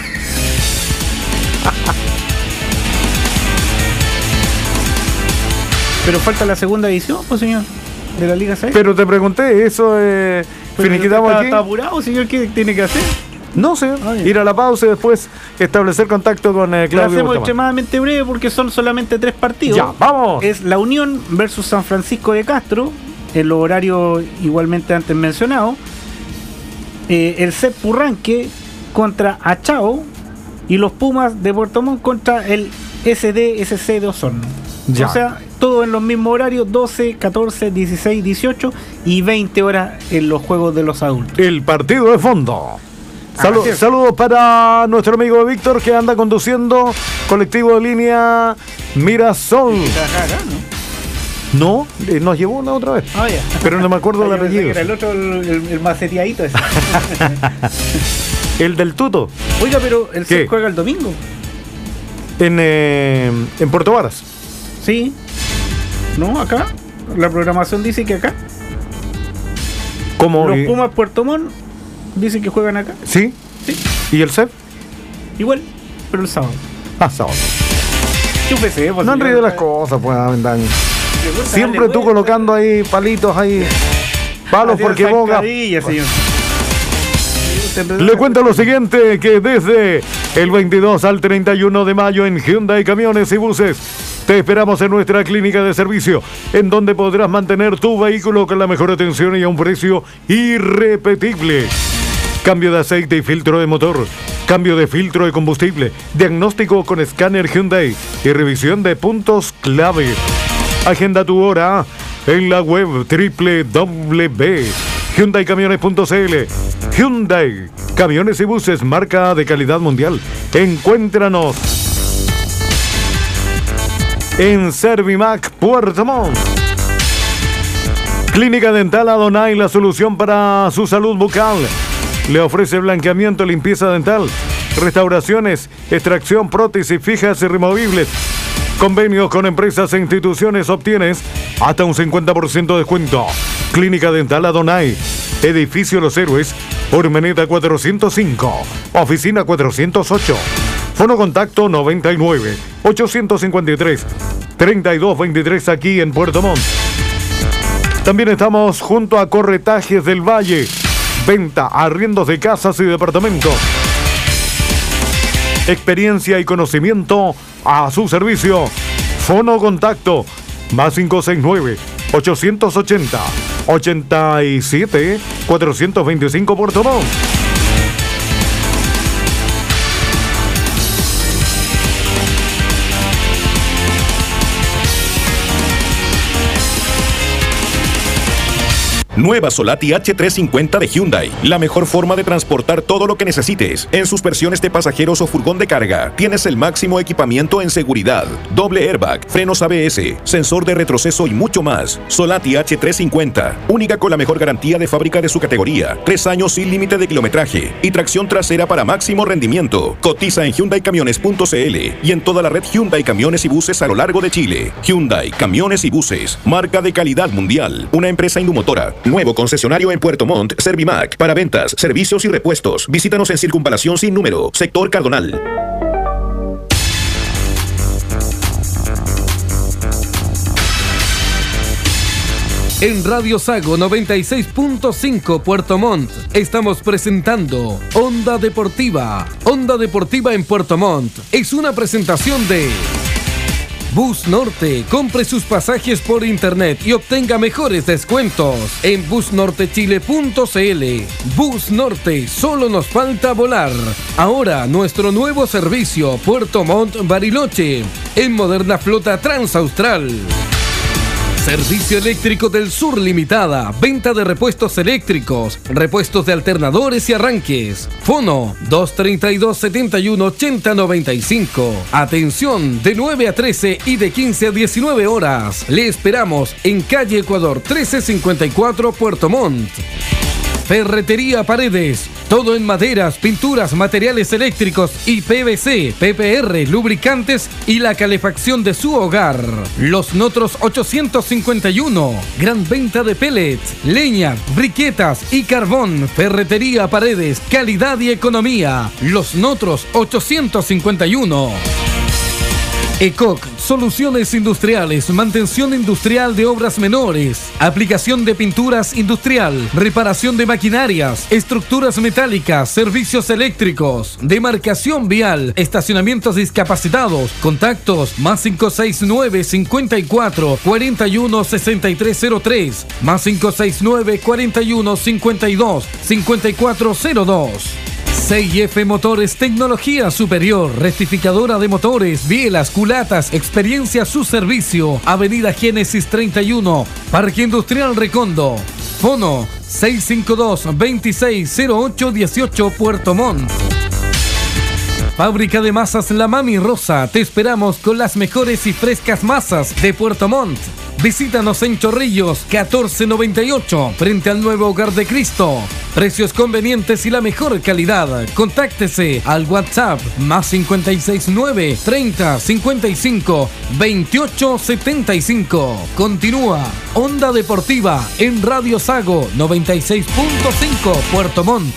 Pero falta la segunda edición, pues, señor, de la Liga seis. Pero te pregunté, eso eh, finiquitamos está, aquí. ¿Está apurado, señor? ¿Qué tiene que hacer? No sé, Ay. ir a la pausa y después establecer contacto con eh, Lo Claudio hacemos Bustamante. extremadamente breve porque son solamente tres partidos. Ya, vamos. Es la Unión versus San Francisco de Castro, en los horarios igualmente antes mencionados. Eh, el C E P Purranque contra Achao y los Pumas de Puerto Montt contra el S D S C de Osorno. Ya. O sea, todo en los mismos horarios, doce, catorce, dieciséis, dieciocho y veinte horas en los juegos de los adultos. El partido de fondo. Salu- Así es. saludos para nuestro amigo Víctor que anda conduciendo colectivo de línea Mirasol. No, eh, nos llevó una otra vez. Ah, ya. Pero no me acuerdo del Yo pensé apellido. que era el otro, el, el, el maceteadito ese. El del Tuto. Oiga, pero el ¿Qué? C E P juega el domingo. En, eh, en Puerto Varas. Sí. No, acá. La programación dice que acá. ¿Cómo? Los eh, Pumas Puerto Montt dicen que juegan acá. ¿Sí? Sí. ¿Y el C E P? Igual, pero el sábado. Ah, sábado. Chúpese, pues, No señor. enredes las cosas, pues, Avendaño. Le gusta Siempre darle tú vuelta. colocando ahí palitos ahí. Palos Hacer porque boga. zancadilla, señor. Le cuento lo siguiente, que desde el veintidós al treinta y uno de mayo en Hyundai Camiones y Buses te esperamos en nuestra clínica de servicio, en donde podrás mantener tu vehículo con la mejor atención y a un precio irrepetible. Cambio de aceite y filtro de motor, cambio de filtro de combustible, diagnóstico con escáner Hyundai y revisión de puntos clave. Agenda tu hora en la web doble u doble u doble u punto hyundai camiones punto c l. Hyundai, camiones y buses, marca de calidad mundial. Encuéntranos en Servimac Puerto Montt. Clínica Dental Adonai, la solución para su salud bucal. Le ofrece blanqueamiento, limpieza dental, restauraciones, extracción, prótesis fijas y removibles. Convenios con empresas e instituciones, obtienes hasta un cincuenta por ciento de descuento. Clínica Dental Adonai, Edificio Los Héroes, Urmeneta cuatrocientos cinco, Oficina cuatrocientos ocho. Fono contacto noventa y nueve, ochocientos cincuenta y tres, treinta y dos veintitrés aquí en Puerto Montt. También estamos junto a Corretajes del Valle, venta, arriendos de casas y departamentos. Experiencia y conocimiento a su servicio. Fono contacto más cinco seis nueve, ochocientos ochenta, ochenta y siete, cuatrocientos veinticinco Puerto Montt. Nueva Solati H trescientos cincuenta de Hyundai. La mejor forma de transportar todo lo que necesites. En sus versiones de pasajeros o furgón de carga, tienes el máximo equipamiento en seguridad. Doble airbag, frenos A B S, sensor de retroceso y mucho más. Solati H trescientos cincuenta. Única con la mejor garantía de fábrica de su categoría. Tres años sin límite de kilometraje. Y tracción trasera para máximo rendimiento. Cotiza en hyundai camiones punto c l y en toda la red Hyundai Camiones y Buses a lo largo de Chile. Hyundai Camiones y Buses. Marca de calidad mundial. Una empresa Indumotora. Nuevo concesionario en Puerto Montt, Servimac. Para ventas, servicios y repuestos. Visítanos en Circunvalación Sin Número, Sector Cardonal. En Radio Sago noventa y seis punto cinco Puerto Montt estamos presentando Onda Deportiva. Onda Deportiva en Puerto Montt es una presentación de Bus Norte. Compre sus pasajes por internet y obtenga mejores descuentos en bus norte chile punto c l. Bus Norte, solo nos falta volar. Ahora nuestro nuevo servicio Puerto Montt Bariloche en moderna flota transaustral. Servicio Eléctrico del Sur Limitada. Venta de repuestos eléctricos, repuestos de alternadores y arranques. Fono dos treinta y dos, setenta y uno, ochenta, noventa y cinco. Atención de nueve a trece y de quince a diecinueve horas. Le esperamos en calle Ecuador trece cincuenta y cuatro, Puerto Montt. Ferretería Paredes. Todo en maderas, pinturas, materiales eléctricos y P V C, P P R, lubricantes y la calefacción de su hogar. Los Notros ochocientos cincuenta y uno. Gran venta de pellets, leña, briquetas y carbón. Ferretería Paredes. Calidad y economía. Los Notros ochocientos cincuenta y uno. ECOC, soluciones industriales, mantención industrial de obras menores, aplicación de pinturas industrial, reparación de maquinarias, estructuras metálicas, servicios eléctricos, demarcación vial, estacionamientos discapacitados. Contactos más cinco seis nueve, cincuenta y cuatro, cuarenta y uno, sesenta y tres cero tres, más cinco seis nueve, cuarenta y uno, cincuenta y dos, cincuenta y cuatro cero dos. C I F Motores, tecnología superior, rectificadora de motores, bielas, culatas, experiencia a su servicio. Avenida Génesis treinta y uno, Parque Industrial Recondo. Fono seis cinco dos, veintiséis cero ocho dieciocho, Puerto Montt. Fábrica de masas La Mami Rosa. Te esperamos con las mejores y frescas masas de Puerto Montt. Visítanos en Chorrillos catorce noventa y ocho, frente al nuevo Hogar de Cristo. Precios convenientes y la mejor calidad. Contáctese al WhatsApp más cincuenta y seis nueve, treinta, cincuenta y cinco, veintiocho setenta y cinco. Continúa Onda Deportiva en Radio Sago noventa y seis punto cinco Puerto Montt.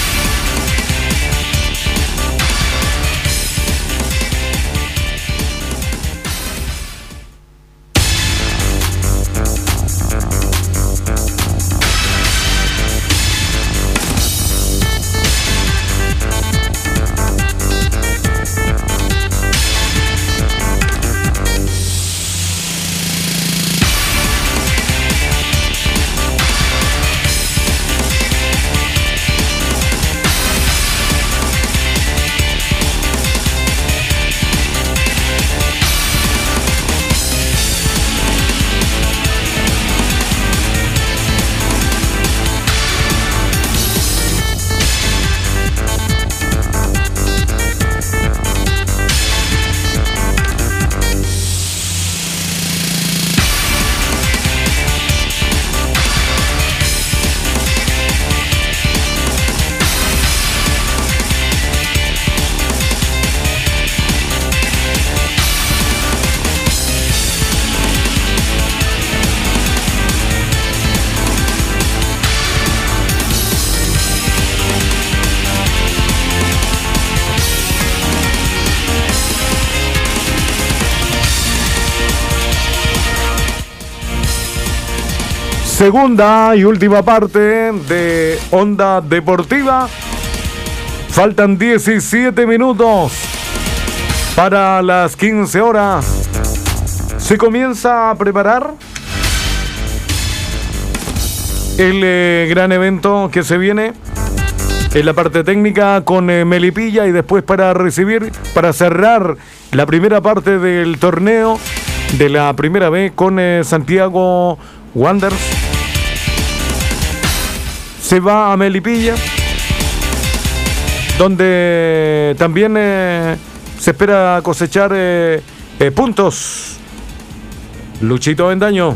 Segunda y última parte de Onda Deportiva. Faltan diecisiete minutos para las quince horas. Se comienza a preparar el eh, gran evento que se viene en la parte técnica con eh, Melipilla, y después para recibir, para cerrar la primera parte del torneo de la primera B con eh, Santiago Wanderers. Se va a Melipilla, donde también eh, se espera cosechar eh, eh, puntos. Luchito Bendaño.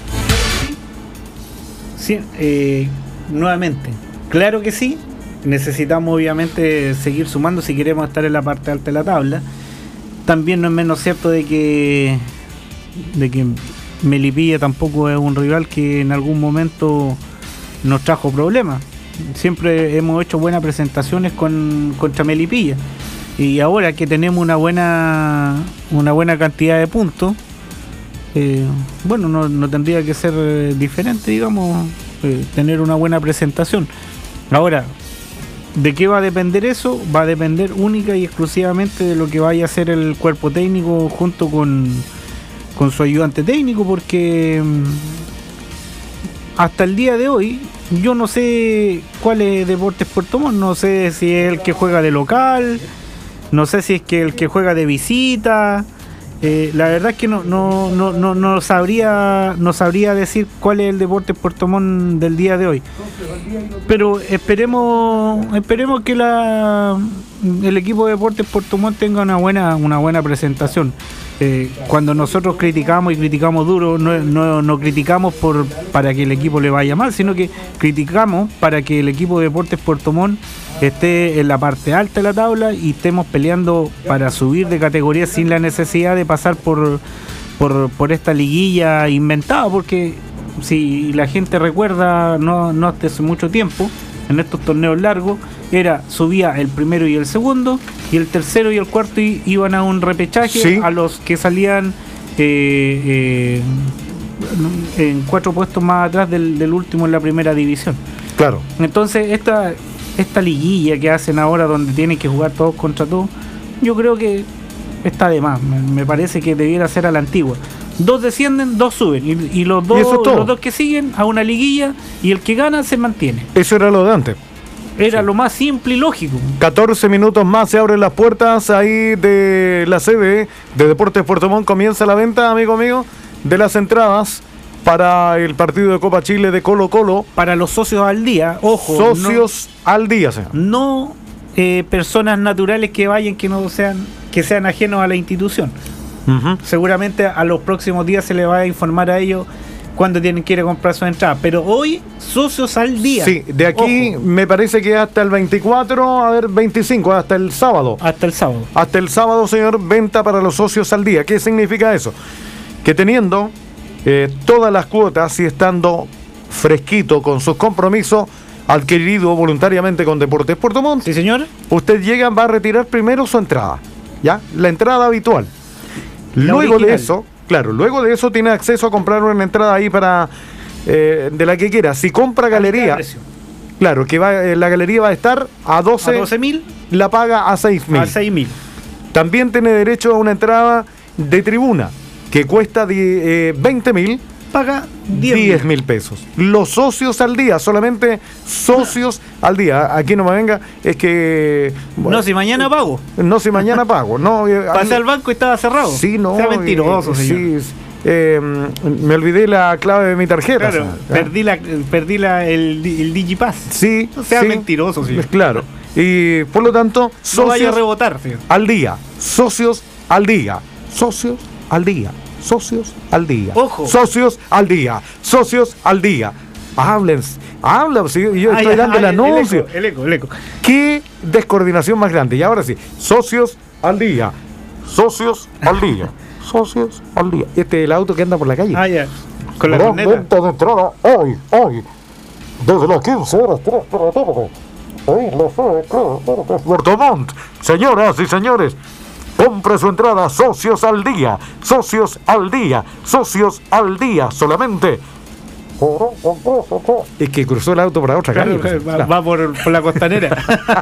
Sí, eh, nuevamente, claro que sí. Necesitamos obviamente seguir sumando si queremos estar en la parte alta de la tabla. También no es menos cierto de que de que Melipilla tampoco es un rival que en algún momento nos trajo problemas. Siempre hemos hecho buenas presentaciones con contra Melipilla. Y ahora que tenemos una buena una buena cantidad de puntos, eh, bueno, no, no tendría que ser eh, diferente, digamos, eh, tener una buena presentación. Ahora, ¿de qué va a depender eso? Va a depender única y exclusivamente de lo que vaya a hacer el cuerpo técnico junto con, con su ayudante técnico, porque hasta el día de hoy yo no sé cuál es Deportes Puerto Montt, no sé si es el que juega de local, no sé si es que el que juega de visita. Eh, la verdad es que no no, no, no, no sabría no sabría decir cuál es el Deportes Puerto Montt del día de hoy. Pero esperemos esperemos que la el equipo de Deportes Puerto Montt tenga una buena una buena presentación. Eh, cuando nosotros criticamos y criticamos duro, no, no, no criticamos por para que el equipo le vaya mal, sino que criticamos para que el equipo de Deportes Puerto Montt esté en la parte alta de la tabla y estemos peleando para subir de categoría sin la necesidad de pasar por, por, por esta liguilla inventada, porque si la gente recuerda, no, no hace mucho tiempo, en estos torneos largos, era subía el primero y el segundo, y el tercero y el cuarto i, iban a un repechaje, ¿sí?, a los que salían eh, eh, en cuatro puestos más atrás del, del último en la primera división. Claro. Entonces esta esta liguilla que hacen ahora, donde tienen que jugar todos contra todos, yo creo que está de más. Me, me parece que debiera ser a la antigua. Dos descienden, dos suben, y, y los dos ¿Y los dos que siguen a una liguilla, y el que gana se mantiene. Eso era lo de antes. Era sí. Lo más simple y lógico. catorce minutos más, se abren las puertas ahí de la sede de Deportes Puerto Montt. Comienza la venta, amigo mío, de las entradas para el partido de Copa Chile de Colo Colo. Para los socios al día, ojo. Socios no, al día, señor. No eh, personas naturales que vayan, que no sean, que sean ajenos a la institución. Uh-huh. Seguramente a los próximos días se les va a informar a ellos cuando tienen que ir a comprar su entrada. Pero hoy, socios al día. Sí, de aquí, ojo, me parece que hasta el veinticuatro, a ver, veinticinco, hasta el sábado. Hasta el sábado. Hasta el sábado, señor, venta para los socios al día. ¿Qué significa eso? Que teniendo eh, todas las cuotas y estando fresquito con sus compromisos adquirido voluntariamente con Deportes Puerto Montt. Sí, señor. Usted llega, va a retirar primero su entrada, ¿ya? La entrada habitual. La luego original. de eso, claro, luego de eso tiene acceso a comprar una entrada ahí para eh, de la que quiera. Si compra galería, claro, que va, eh, la galería va a estar a doce mil, la paga a seis mil. A seis mil. También tiene derecho a una entrada de tribuna que cuesta eh, veinte mil. Paga diez mil pesos. Los socios al día, solamente socios al día. Aquí no me venga, es que... Bueno, no, si mañana pago. No, si mañana pago. No, pasé al banco y estaba cerrado. Sí, no. Sea mentiroso, eh, señor. Sí, eh, me olvidé la clave de mi tarjeta. Claro, ¿eh? perdí, la, perdí la, el, el Digipass. Sí. No sea sí, mentiroso, señor. Claro. Y por lo tanto, socios no vaya a rebotar, señor. Al día. Socios al día. Socios al día. Socios al día. Ojo. Socios al día. Socios al día. Hablen, hablen. Si yo estoy ay, dando ay, el anuncio. El eco, el eco, el eco. Qué descoordinación más grande. Y ahora sí. Socios al día. Socios al día. Socios al día. Este es el auto que anda por la calle. Ah, ya. Con la corneta. Venta de entrada hoy, hoy. Desde las quince horas, tres de la tarde. Hoy la sede Puerto Montt. Señoras y señores, compre su entrada, socios al día, socios al día, socios al día, solamente. Es que cruzó el auto por la otra calle. Claro, va, claro. va por, por la costanera.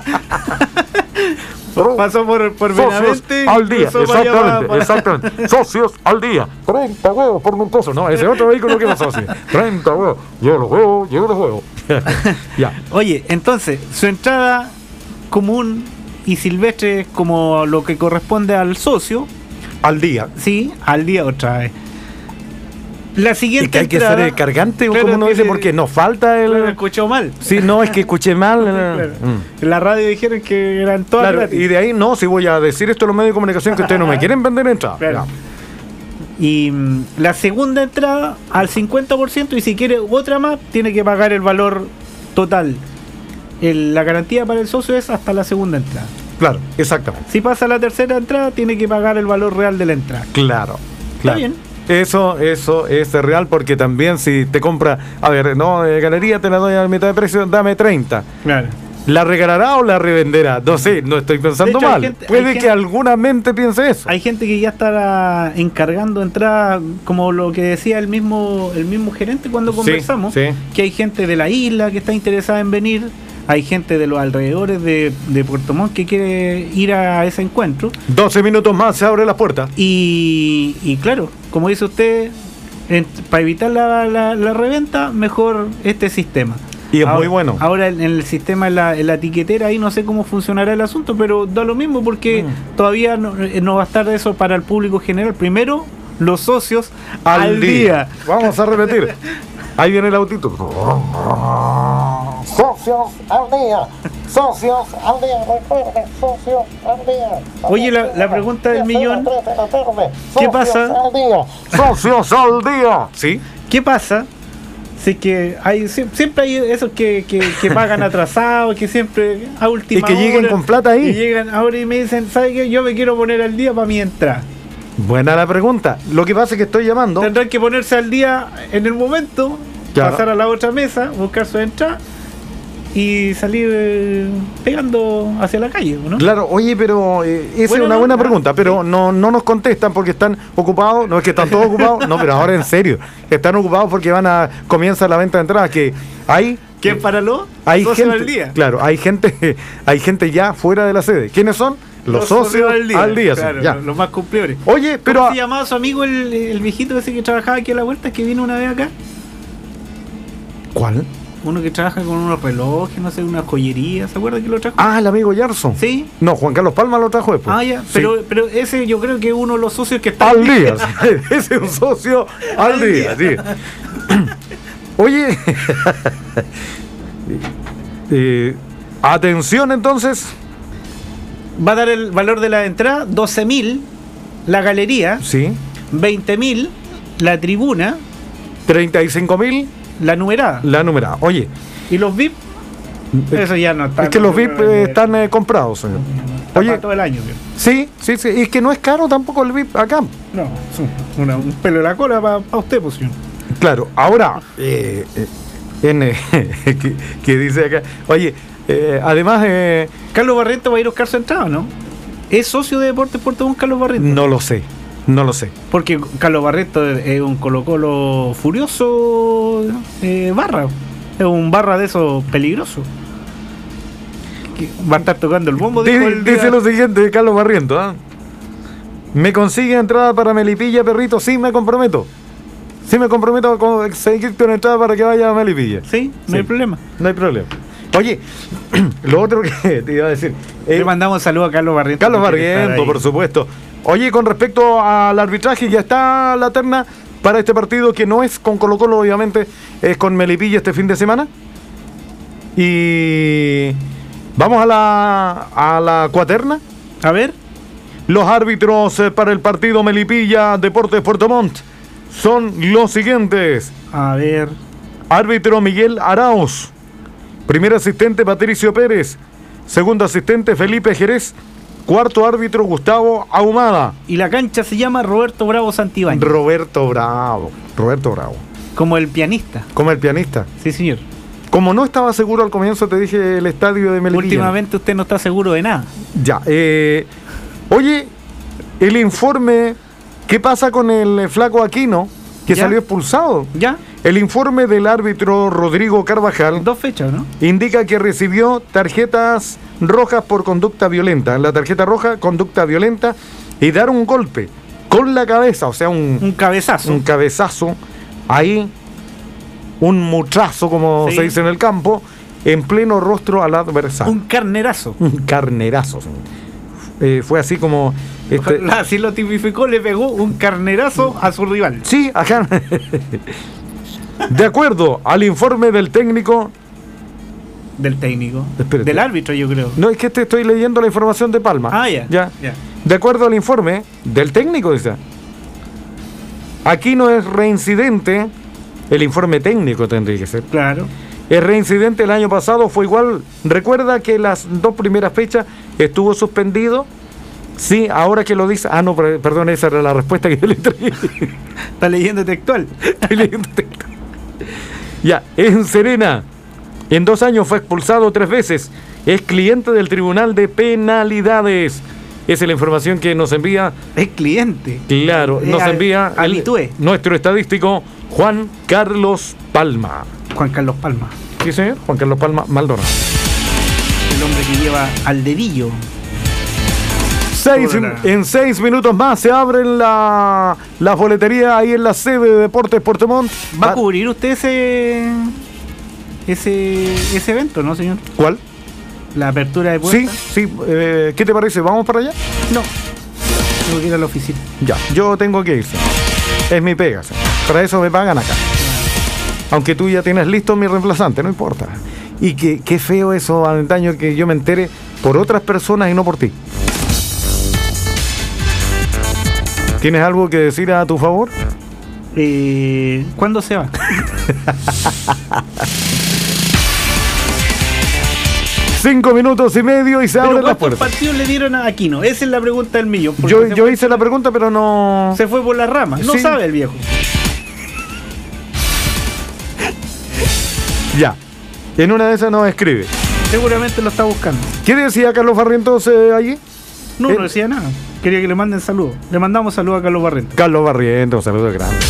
Pasó por, por Benavente. Al día, exactamente, para... exactamente. Socios al día. treinta huevos por Montoso. No, ese otro vehículo que pasó así. treinta huevos. Llevo los huevos, llevo los huevos. Ya. Oye, entonces, su entrada común y silvestre como lo que corresponde al socio. Al día. Sí, al día otra vez. La siguiente y que hay entrada, que ser cargante, claro, como uno dice, porque nos falta el... Claro, escuchó mal. Sí, no, es que escuché mal. Claro. Mm. En la radio dijeron que eran todas claro, gratis. Y de ahí no, si voy a decir esto a los medios de comunicación que ustedes no me quieren vender entrada. Claro. Y mm, la segunda entrada al cincuenta por ciento, y si quiere otra más, tiene que pagar el valor total. El, la garantía para el socio es hasta la segunda entrada. Claro, exactamente. Si pasa la tercera entrada, tiene que pagar el valor real de la entrada. Claro. Está claro. bien. Eso, eso es real, porque también si te compra, a ver, no, eh, galería te la doy a mitad de precio, dame treinta. Claro. ¿La regalará o la revenderá? No sé, no estoy pensando De hecho, hay mal. gente- Puede hay que gente- alguna mente piense eso. Hay gente que ya está encargando entradas, como lo que decía el mismo el mismo gerente cuando Sí, conversamos, sí. que hay gente de la isla que está interesada en venir, hay gente de los alrededores de, de Puerto Montt que quiere ir a ese encuentro. doce minutos más se abre la puerta. Y, y claro, como dice usted, en- para evitar la, la- la reventa, mejor este sistema. Y es ahora, muy bueno. Ahora en el sistema, en la, en la etiquetera, ahí no sé cómo funcionará el asunto, pero da lo mismo porque Mm. todavía no, eh, no va a estar eso para el público general. Primero, los socios al, Al día. día. Vamos a repetir. Ahí viene el autito. Socios al día, socios al día, recuerden, socios al día. Oye, la, la pregunta del millón, ¿qué pasa? Al día. Socios al día. ¿Sí? ¿Qué pasa? Si que hay sie- siempre hay esos que, que, que pagan atrasados, que siempre a última Y que lleguen hora, con plata ahí. que llegan ahora y me dicen, ¿sabe qué? Yo me quiero poner al día para mi entrada. Buena la pregunta. Lo que pasa es que estoy llamando. Tendrán que ponerse al día en el momento, Claro. pasar a la otra mesa, buscar su entrada y salir eh, pegando hacia la calle, ¿no? Claro, oye, pero eh, esa Bueno, es una no, buena ah, pregunta, pero no, no nos contestan porque están ocupados. No es que están todos ocupados, no, pero ahora en serio, están ocupados porque van a comienza la venta de entradas, que hay ¿Quién para lo? hay Socios gente, al día. claro, hay gente, hay gente ya fuera de la sede. ¿Quiénes son? Los, socios, al día, sí, claro, ya. los, los más cumplidores. Oye, pero ¿Cómo a- se llamaba su amigo el, el viejito ese que trabajaba aquí a la vuelta, que vino una vez acá? ¿Cuál? Uno que trabaja con unos relojes, no sé, una joyería, ¿se acuerda que lo trajo? Ah, el amigo Yarson. Sí. No, Juan Carlos Palma lo trajo después. Ah, ya, Sí. pero, pero ese yo creo que es uno de los socios que está Al día, sí. Ese es un socio al día, sí. Oye, eh, atención entonces. Va a dar el valor de la entrada, doce mil, la galería, Sí. veinte mil, la tribuna, treinta y cinco mil, la numerada. la numerada. Oye, ¿Y los V I P? Eso ya no está. es que los V I P eh, están eh, comprados, señor. Está Oye, para todo el año, creo. sí, sí, sí. Es que no es caro tampoco el V I P acá. No, es un, una- un pelo de la cola para usted, pues, señor. Claro, ahora, eh, eh, en, eh, que, que dice acá, oye, eh, además, eh, Carlos Barriento va a ir a buscar su entrada, ¿no? ¿Es socio de Deportes Puerto Montt, Carlos Barriento? no lo sé, no lo sé. Porque Carlos Barreto es un Colo-Colo furioso eh, barra. Es un barra de esos peligrosos. Que va a estar tocando el bombo. dijo Dice, el día- dice lo siguiente, Carlos Barriento, ¿ah? ¿Me consigue entrada para Melipilla, perrito? Sí, me comprometo. Sí, me comprometo a conseguirte una entrada para que vaya a Melipilla. Sí, no hay problema. No hay problema. Oye, lo otro que te iba a decir. eh, Le mandamos un saludo a Carlos Barriento. Carlos que quiere estar Barriento, ahí. por supuesto. Oye, con respecto al arbitraje, ya está la terna para este partido que no es con Colo Colo, obviamente, es con Melipilla este fin de semana. Y vamos a la, a la cuaterna. A ver. Los árbitros eh, para el partido Melipilla Deportes Puerto Montt son los siguientes. A ver. Árbitro Miguel Arauz. Primer asistente Patricio Pérez. Segundo asistente Felipe Jerez. Cuarto árbitro Gustavo Ahumada. Y la cancha se llama Roberto Bravo Santibáñez. Roberto Bravo. Roberto Bravo. Como el pianista. Como el pianista. Sí, señor. Como no estaba seguro al comienzo, te dije el estadio de Melipilla. Últimamente usted no está seguro de nada. Ya. Eh, oye, el informe. ¿Qué pasa con el flaco Aquino? Que ¿Ya? salió expulsado. ¿Ya? El informe del árbitro Rodrigo Carvajal Dos fechas, ¿no? indica que recibió tarjetas rojas por conducta violenta. La tarjeta roja, conducta violenta y dar un golpe con la cabeza, o sea, un, Un cabezazo. un cabezazo, ahí, un muchazo, como Sí. se dice en el campo, en pleno rostro al adversario. Un carnerazo. Un carnerazo. Eh, fue así como... este- Así lo tipificó, le pegó un carnerazo a su rival. Sí, acá. De acuerdo al informe del técnico. Del técnico. Espérate. Del árbitro, yo creo. No, es que te estoy leyendo la información de Palma. Ah, ya. Ya. Ya. De acuerdo al informe del técnico, dice. Aquí no es reincidente. El informe técnico tendría que ser. Claro. El reincidente el año pasado fue igual. Recuerda que las dos primeras fechas estuvo suspendido Sí, ahora que lo dice. Ah, no, per- perdón, esa era la respuesta que yo le entregué. Está leyendo textual. Estoy leyendo textual. Ya, en Serena, en dos años fue expulsado tres veces. Es cliente del Tribunal de Penalidades. Esa es la información que nos envía. Es cliente. Claro, Eh, nos al- envía el- habitué. nuestro estadístico Juan Carlos Palma. Juan Carlos Palma. Sí, señor, Juan Carlos Palma Maldonado. El hombre que lleva al dedillo. Seis, en seis minutos más se abre la, la boletería ahí en la sede de Deportes Puerto Montt. ¿Va a cubrir usted ese ese ese evento, no, señor? ¿Cuál? La apertura de Sí, puertas. sí. eh, ¿Qué te parece? ¿Vamos para allá? No. Tengo que ir a la oficina. Ya, yo tengo que ir. Sí. Es mi pega. Sí. Para eso me pagan acá. Aunque tú ya tienes listo mi reemplazante, no importa. Y que, qué feo eso, Aventaño, que yo me entere por otras personas y no por ti. ¿Tienes algo que decir a tu favor? Eh, ¿Cuándo se va? Cinco minutos y medio y se ¿Pero abren las cuántos puertas. partidos le dieron a Aquino? Esa es la pregunta del millón. porque Yo, se yo fue- hice la pregunta, pero no... Se fue por las ramas. No Sí. sabe el viejo. Ya. En una de esas nos escribe. Seguramente lo está buscando. ¿Qué decía Carlos Barrientos eh, allí? No, Eh, no decía nada. Quería que le manden saludos. Le mandamos saludos a Carlos Barrientos. Carlos Barrientos, saludos grandes.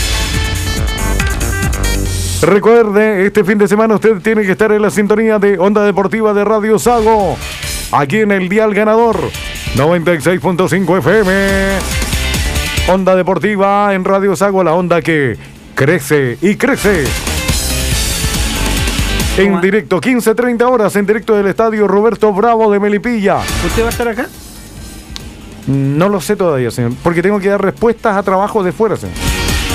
Recuerde, este fin de semana usted tiene que estar en la sintonía de Onda Deportiva de Radio Sago. Aquí en el Dial Ganador, noventa y seis punto cinco F M. Onda Deportiva en Radio Sago, la onda que crece y crece. En directo, quince treinta horas, en directo del estadio Roberto Bravo de Melipilla. ¿Usted va a estar acá? No lo sé todavía, señor, porque tengo que dar respuestas a trabajos de fuera, señor.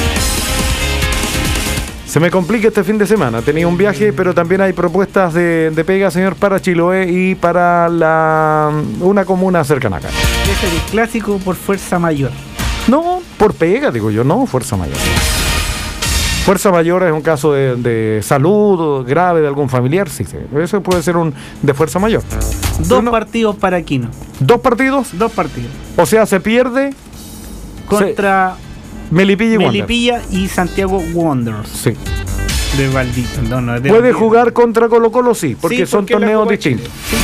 Se me complica este fin de semana. Tenía un viaje, pero también hay propuestas de, de pega, señor, para Chiloé y para la una comuna cercana acá. Es el clásico por fuerza mayor. No, por pega, digo yo, no, fuerza mayor. Fuerza mayor es un caso de, de salud grave de algún familiar, sí, sí. Eso puede ser un de fuerza mayor. Dos partidos para Aquino. ¿Dos partidos? Dos partidos. O sea, se pierde Contra Melipilla y Wander. Melipilla y Santiago Wanderers. Sí. De Valdivia. No, no, es de Puede Valdivia. jugar contra Colo Colo, sí, porque Sí, son porque es la torneos Copa distintos. Chile.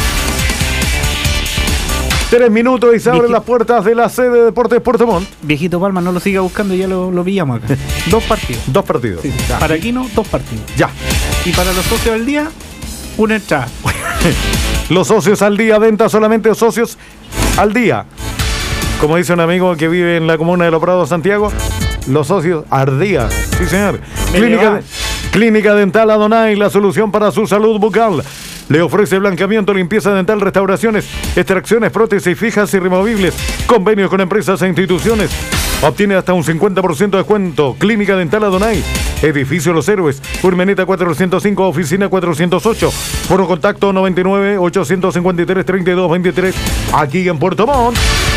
Tres minutos y se abren Viejito- las puertas de la sede de Deportes Puerto Montt. Viejito Palma, no lo siga buscando, ya lo, lo pillamos acá. Dos partidos. Dos partidos. Sí, para Aquino, dos partidos. Ya. Y para los socios del día, una entrada. Los socios al día, venta solamente socios al día. Como dice un amigo que vive en la comuna de Los Prados, Santiago, los socios al día. Sí, señor. Me le Clínica, va. de- Clínica Dental Adonai, la solución para su salud bucal. Le ofrece blanqueamiento, limpieza dental, restauraciones, extracciones, prótesis fijas y removibles, convenios con empresas e instituciones. Obtiene hasta un cincuenta por ciento de descuento. Clínica Dental Adonai, Edificio Los Héroes, Urmeneta cuatrocientos cinco, Oficina cuatrocientos ocho. Foro contacto noventa y nueve, ochocientos cincuenta y tres, treinta y dos veintitrés, aquí en Puerto Montt.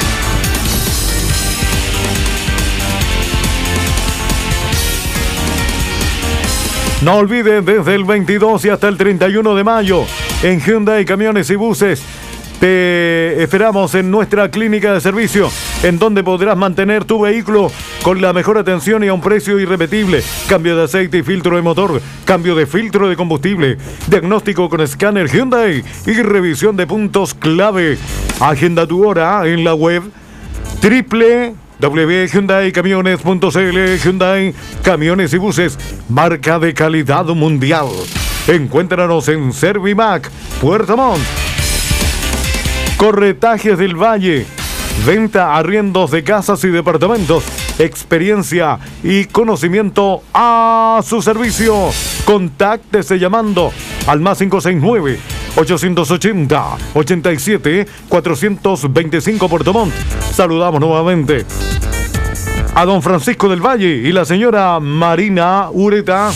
No olviden, desde el veintidós y hasta el treinta y uno de mayo, en Hyundai Camiones y Buses, te esperamos en nuestra clínica de servicio, en donde podrás mantener tu vehículo con la mejor atención y a un precio irrepetible. Cambio de aceite y filtro de motor, cambio de filtro de combustible, diagnóstico con escáner Hyundai y revisión de puntos clave. Agenda tu hora en la web triple w w w punto hyundai camiones punto c l. Hyundai Camiones y Buses, marca de calidad mundial. Encuéntranos en Servimac, Puerto Montt. Corretajes del Valle, venta, arriendos de casas y departamentos, experiencia y conocimiento a su servicio. Contáctese llamando al más cinco seis nueve, ochocientos ochenta, ochenta y siete, cuatrocientos veinticinco Puerto Montt. Saludamos nuevamente a don Francisco del Valle y la señora Marina Ureta.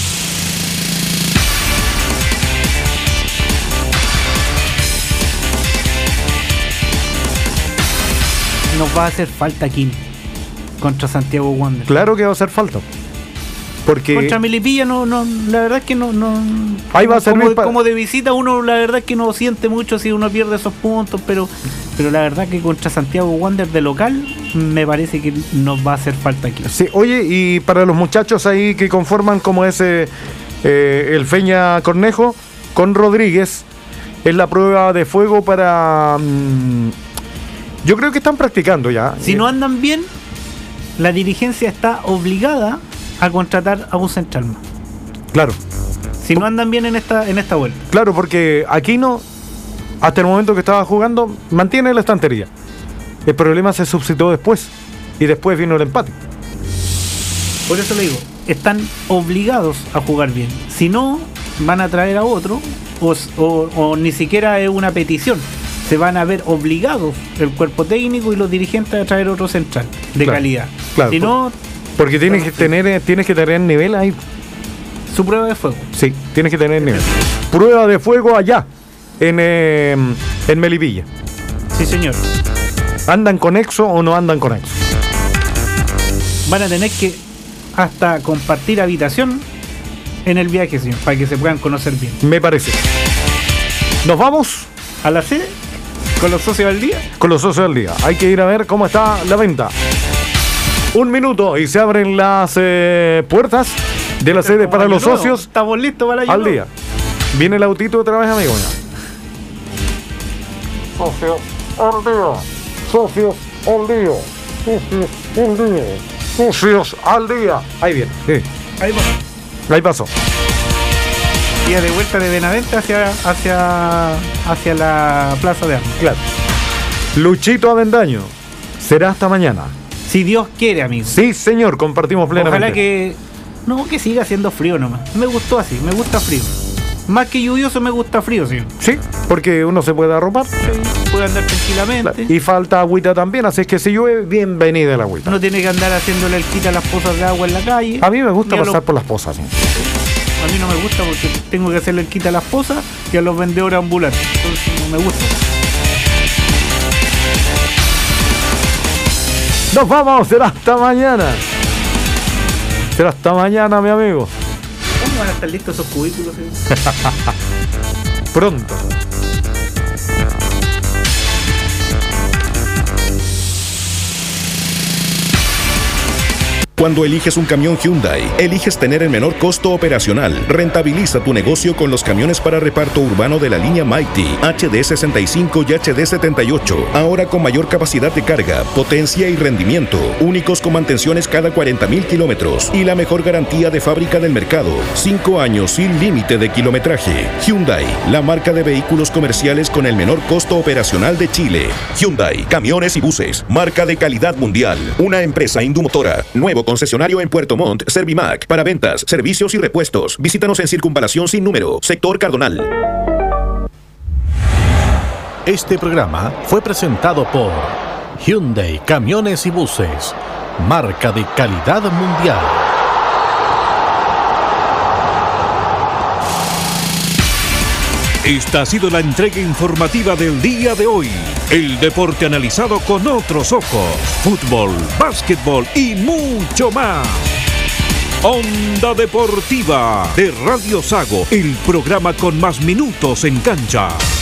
Nos va a hacer falta Aquino contra Santiago Wander. Claro que va a hacer falta. Porque contra Melipilla no, no, la verdad es que no, no ahí va a servir como, pa... como de visita uno la verdad es que no siente mucho si uno pierde esos puntos, pero pero la verdad que contra Santiago Wander de local me parece que nos va a hacer falta aquí. Sí, oye, y para los muchachos ahí que conforman como ese eh, el Feña Cornejo con Rodríguez, es la prueba de fuego para mmm, yo creo que están practicando ya. Si no andan bien, la dirigencia está obligada a contratar a un central más. Claro. Si no andan bien en esta en esta vuelta. Claro, porque Aquino, hasta el momento que estaba jugando, mantiene la estantería. El problema se suscitó después. Y después vino el empate. Por eso le digo, están obligados a jugar bien. Si no, van a traer a otro, o, o, o ni siquiera es una petición. Se van a ver obligados el cuerpo técnico y los dirigentes a traer otro central de claro, calidad. Claro, si no, porque tienes que tener, tienes que tener nivel ahí. Su prueba de fuego. Sí, tienes que tener nivel. Prueba de fuego allá, en, eh, en Melipilla. Sí, señor. ¿Andan conexo o no andan conexo? Van a tener que hasta compartir habitación en el viaje, señor, para que se puedan conocer bien. Me parece. ¿Nos vamos? ¿A la sede? ¿Con los socios del día? Con los socios del día. Hay que ir a ver cómo está la venta. Un minuto y se abren las eh, puertas de la sede para los socios. Estamos listos para el al día. Viene el autito otra vez, amigo. Socios al día. Socios al día. Socios al día. Socios al día. Ahí viene. Sí. Ahí pasó. Ahí pasó. Día de vuelta de Benavente hacia, hacia, hacia la Plaza de Armas. Claro. Luchito Avendaño. Será hasta mañana. Si Dios quiere, amigo. Sí, señor, compartimos plenamente. Ojalá que... No, que siga haciendo frío nomás. Me gustó así, me gusta frío. Más que lluvioso me gusta frío, sí. Sí, porque uno se puede arropar. Sí, puede andar tranquilamente. Y falta agüita también, así es que si llueve, bienvenida la agüita. No tiene que andar haciéndole el quita a las pozas de agua en la calle. A mí me gusta pasar lo... por las pozas, sí. A mí no me gusta porque tengo que hacerle el quita a las pozas y a los vendedores ambulantes. Entonces no me gusta. Nos vamos, será hasta mañana. Será hasta mañana, mi amigo. ¿Cómo van a estar listos esos cubículos? Pronto. Cuando eliges un camión Hyundai, eliges tener el menor costo operacional. Rentabiliza tu negocio con los camiones para reparto urbano de la línea Mighty, H D sesenta y cinco y H D setenta y ocho. Ahora con mayor capacidad de carga, potencia y rendimiento. Únicos con mantenciones cada cuarenta mil kilómetros. Y la mejor garantía de fábrica del mercado. cinco años sin límite de kilometraje. Hyundai, la marca de vehículos comerciales con el menor costo operacional de Chile. Hyundai, camiones y buses. Marca de calidad mundial. Una empresa Indumotora. Nuevo concesionario en Puerto Montt, Servimac, para ventas, servicios y repuestos. Visítanos en Circunvalación sin número, sector Cardonal. Este programa fue presentado por Hyundai Camiones y Buses, marca de calidad mundial. Esta ha sido la entrega informativa del día de hoy. El deporte analizado con otros ojos. Fútbol, básquetbol y mucho más. Onda Deportiva de Radio Sago, el programa con más minutos en cancha.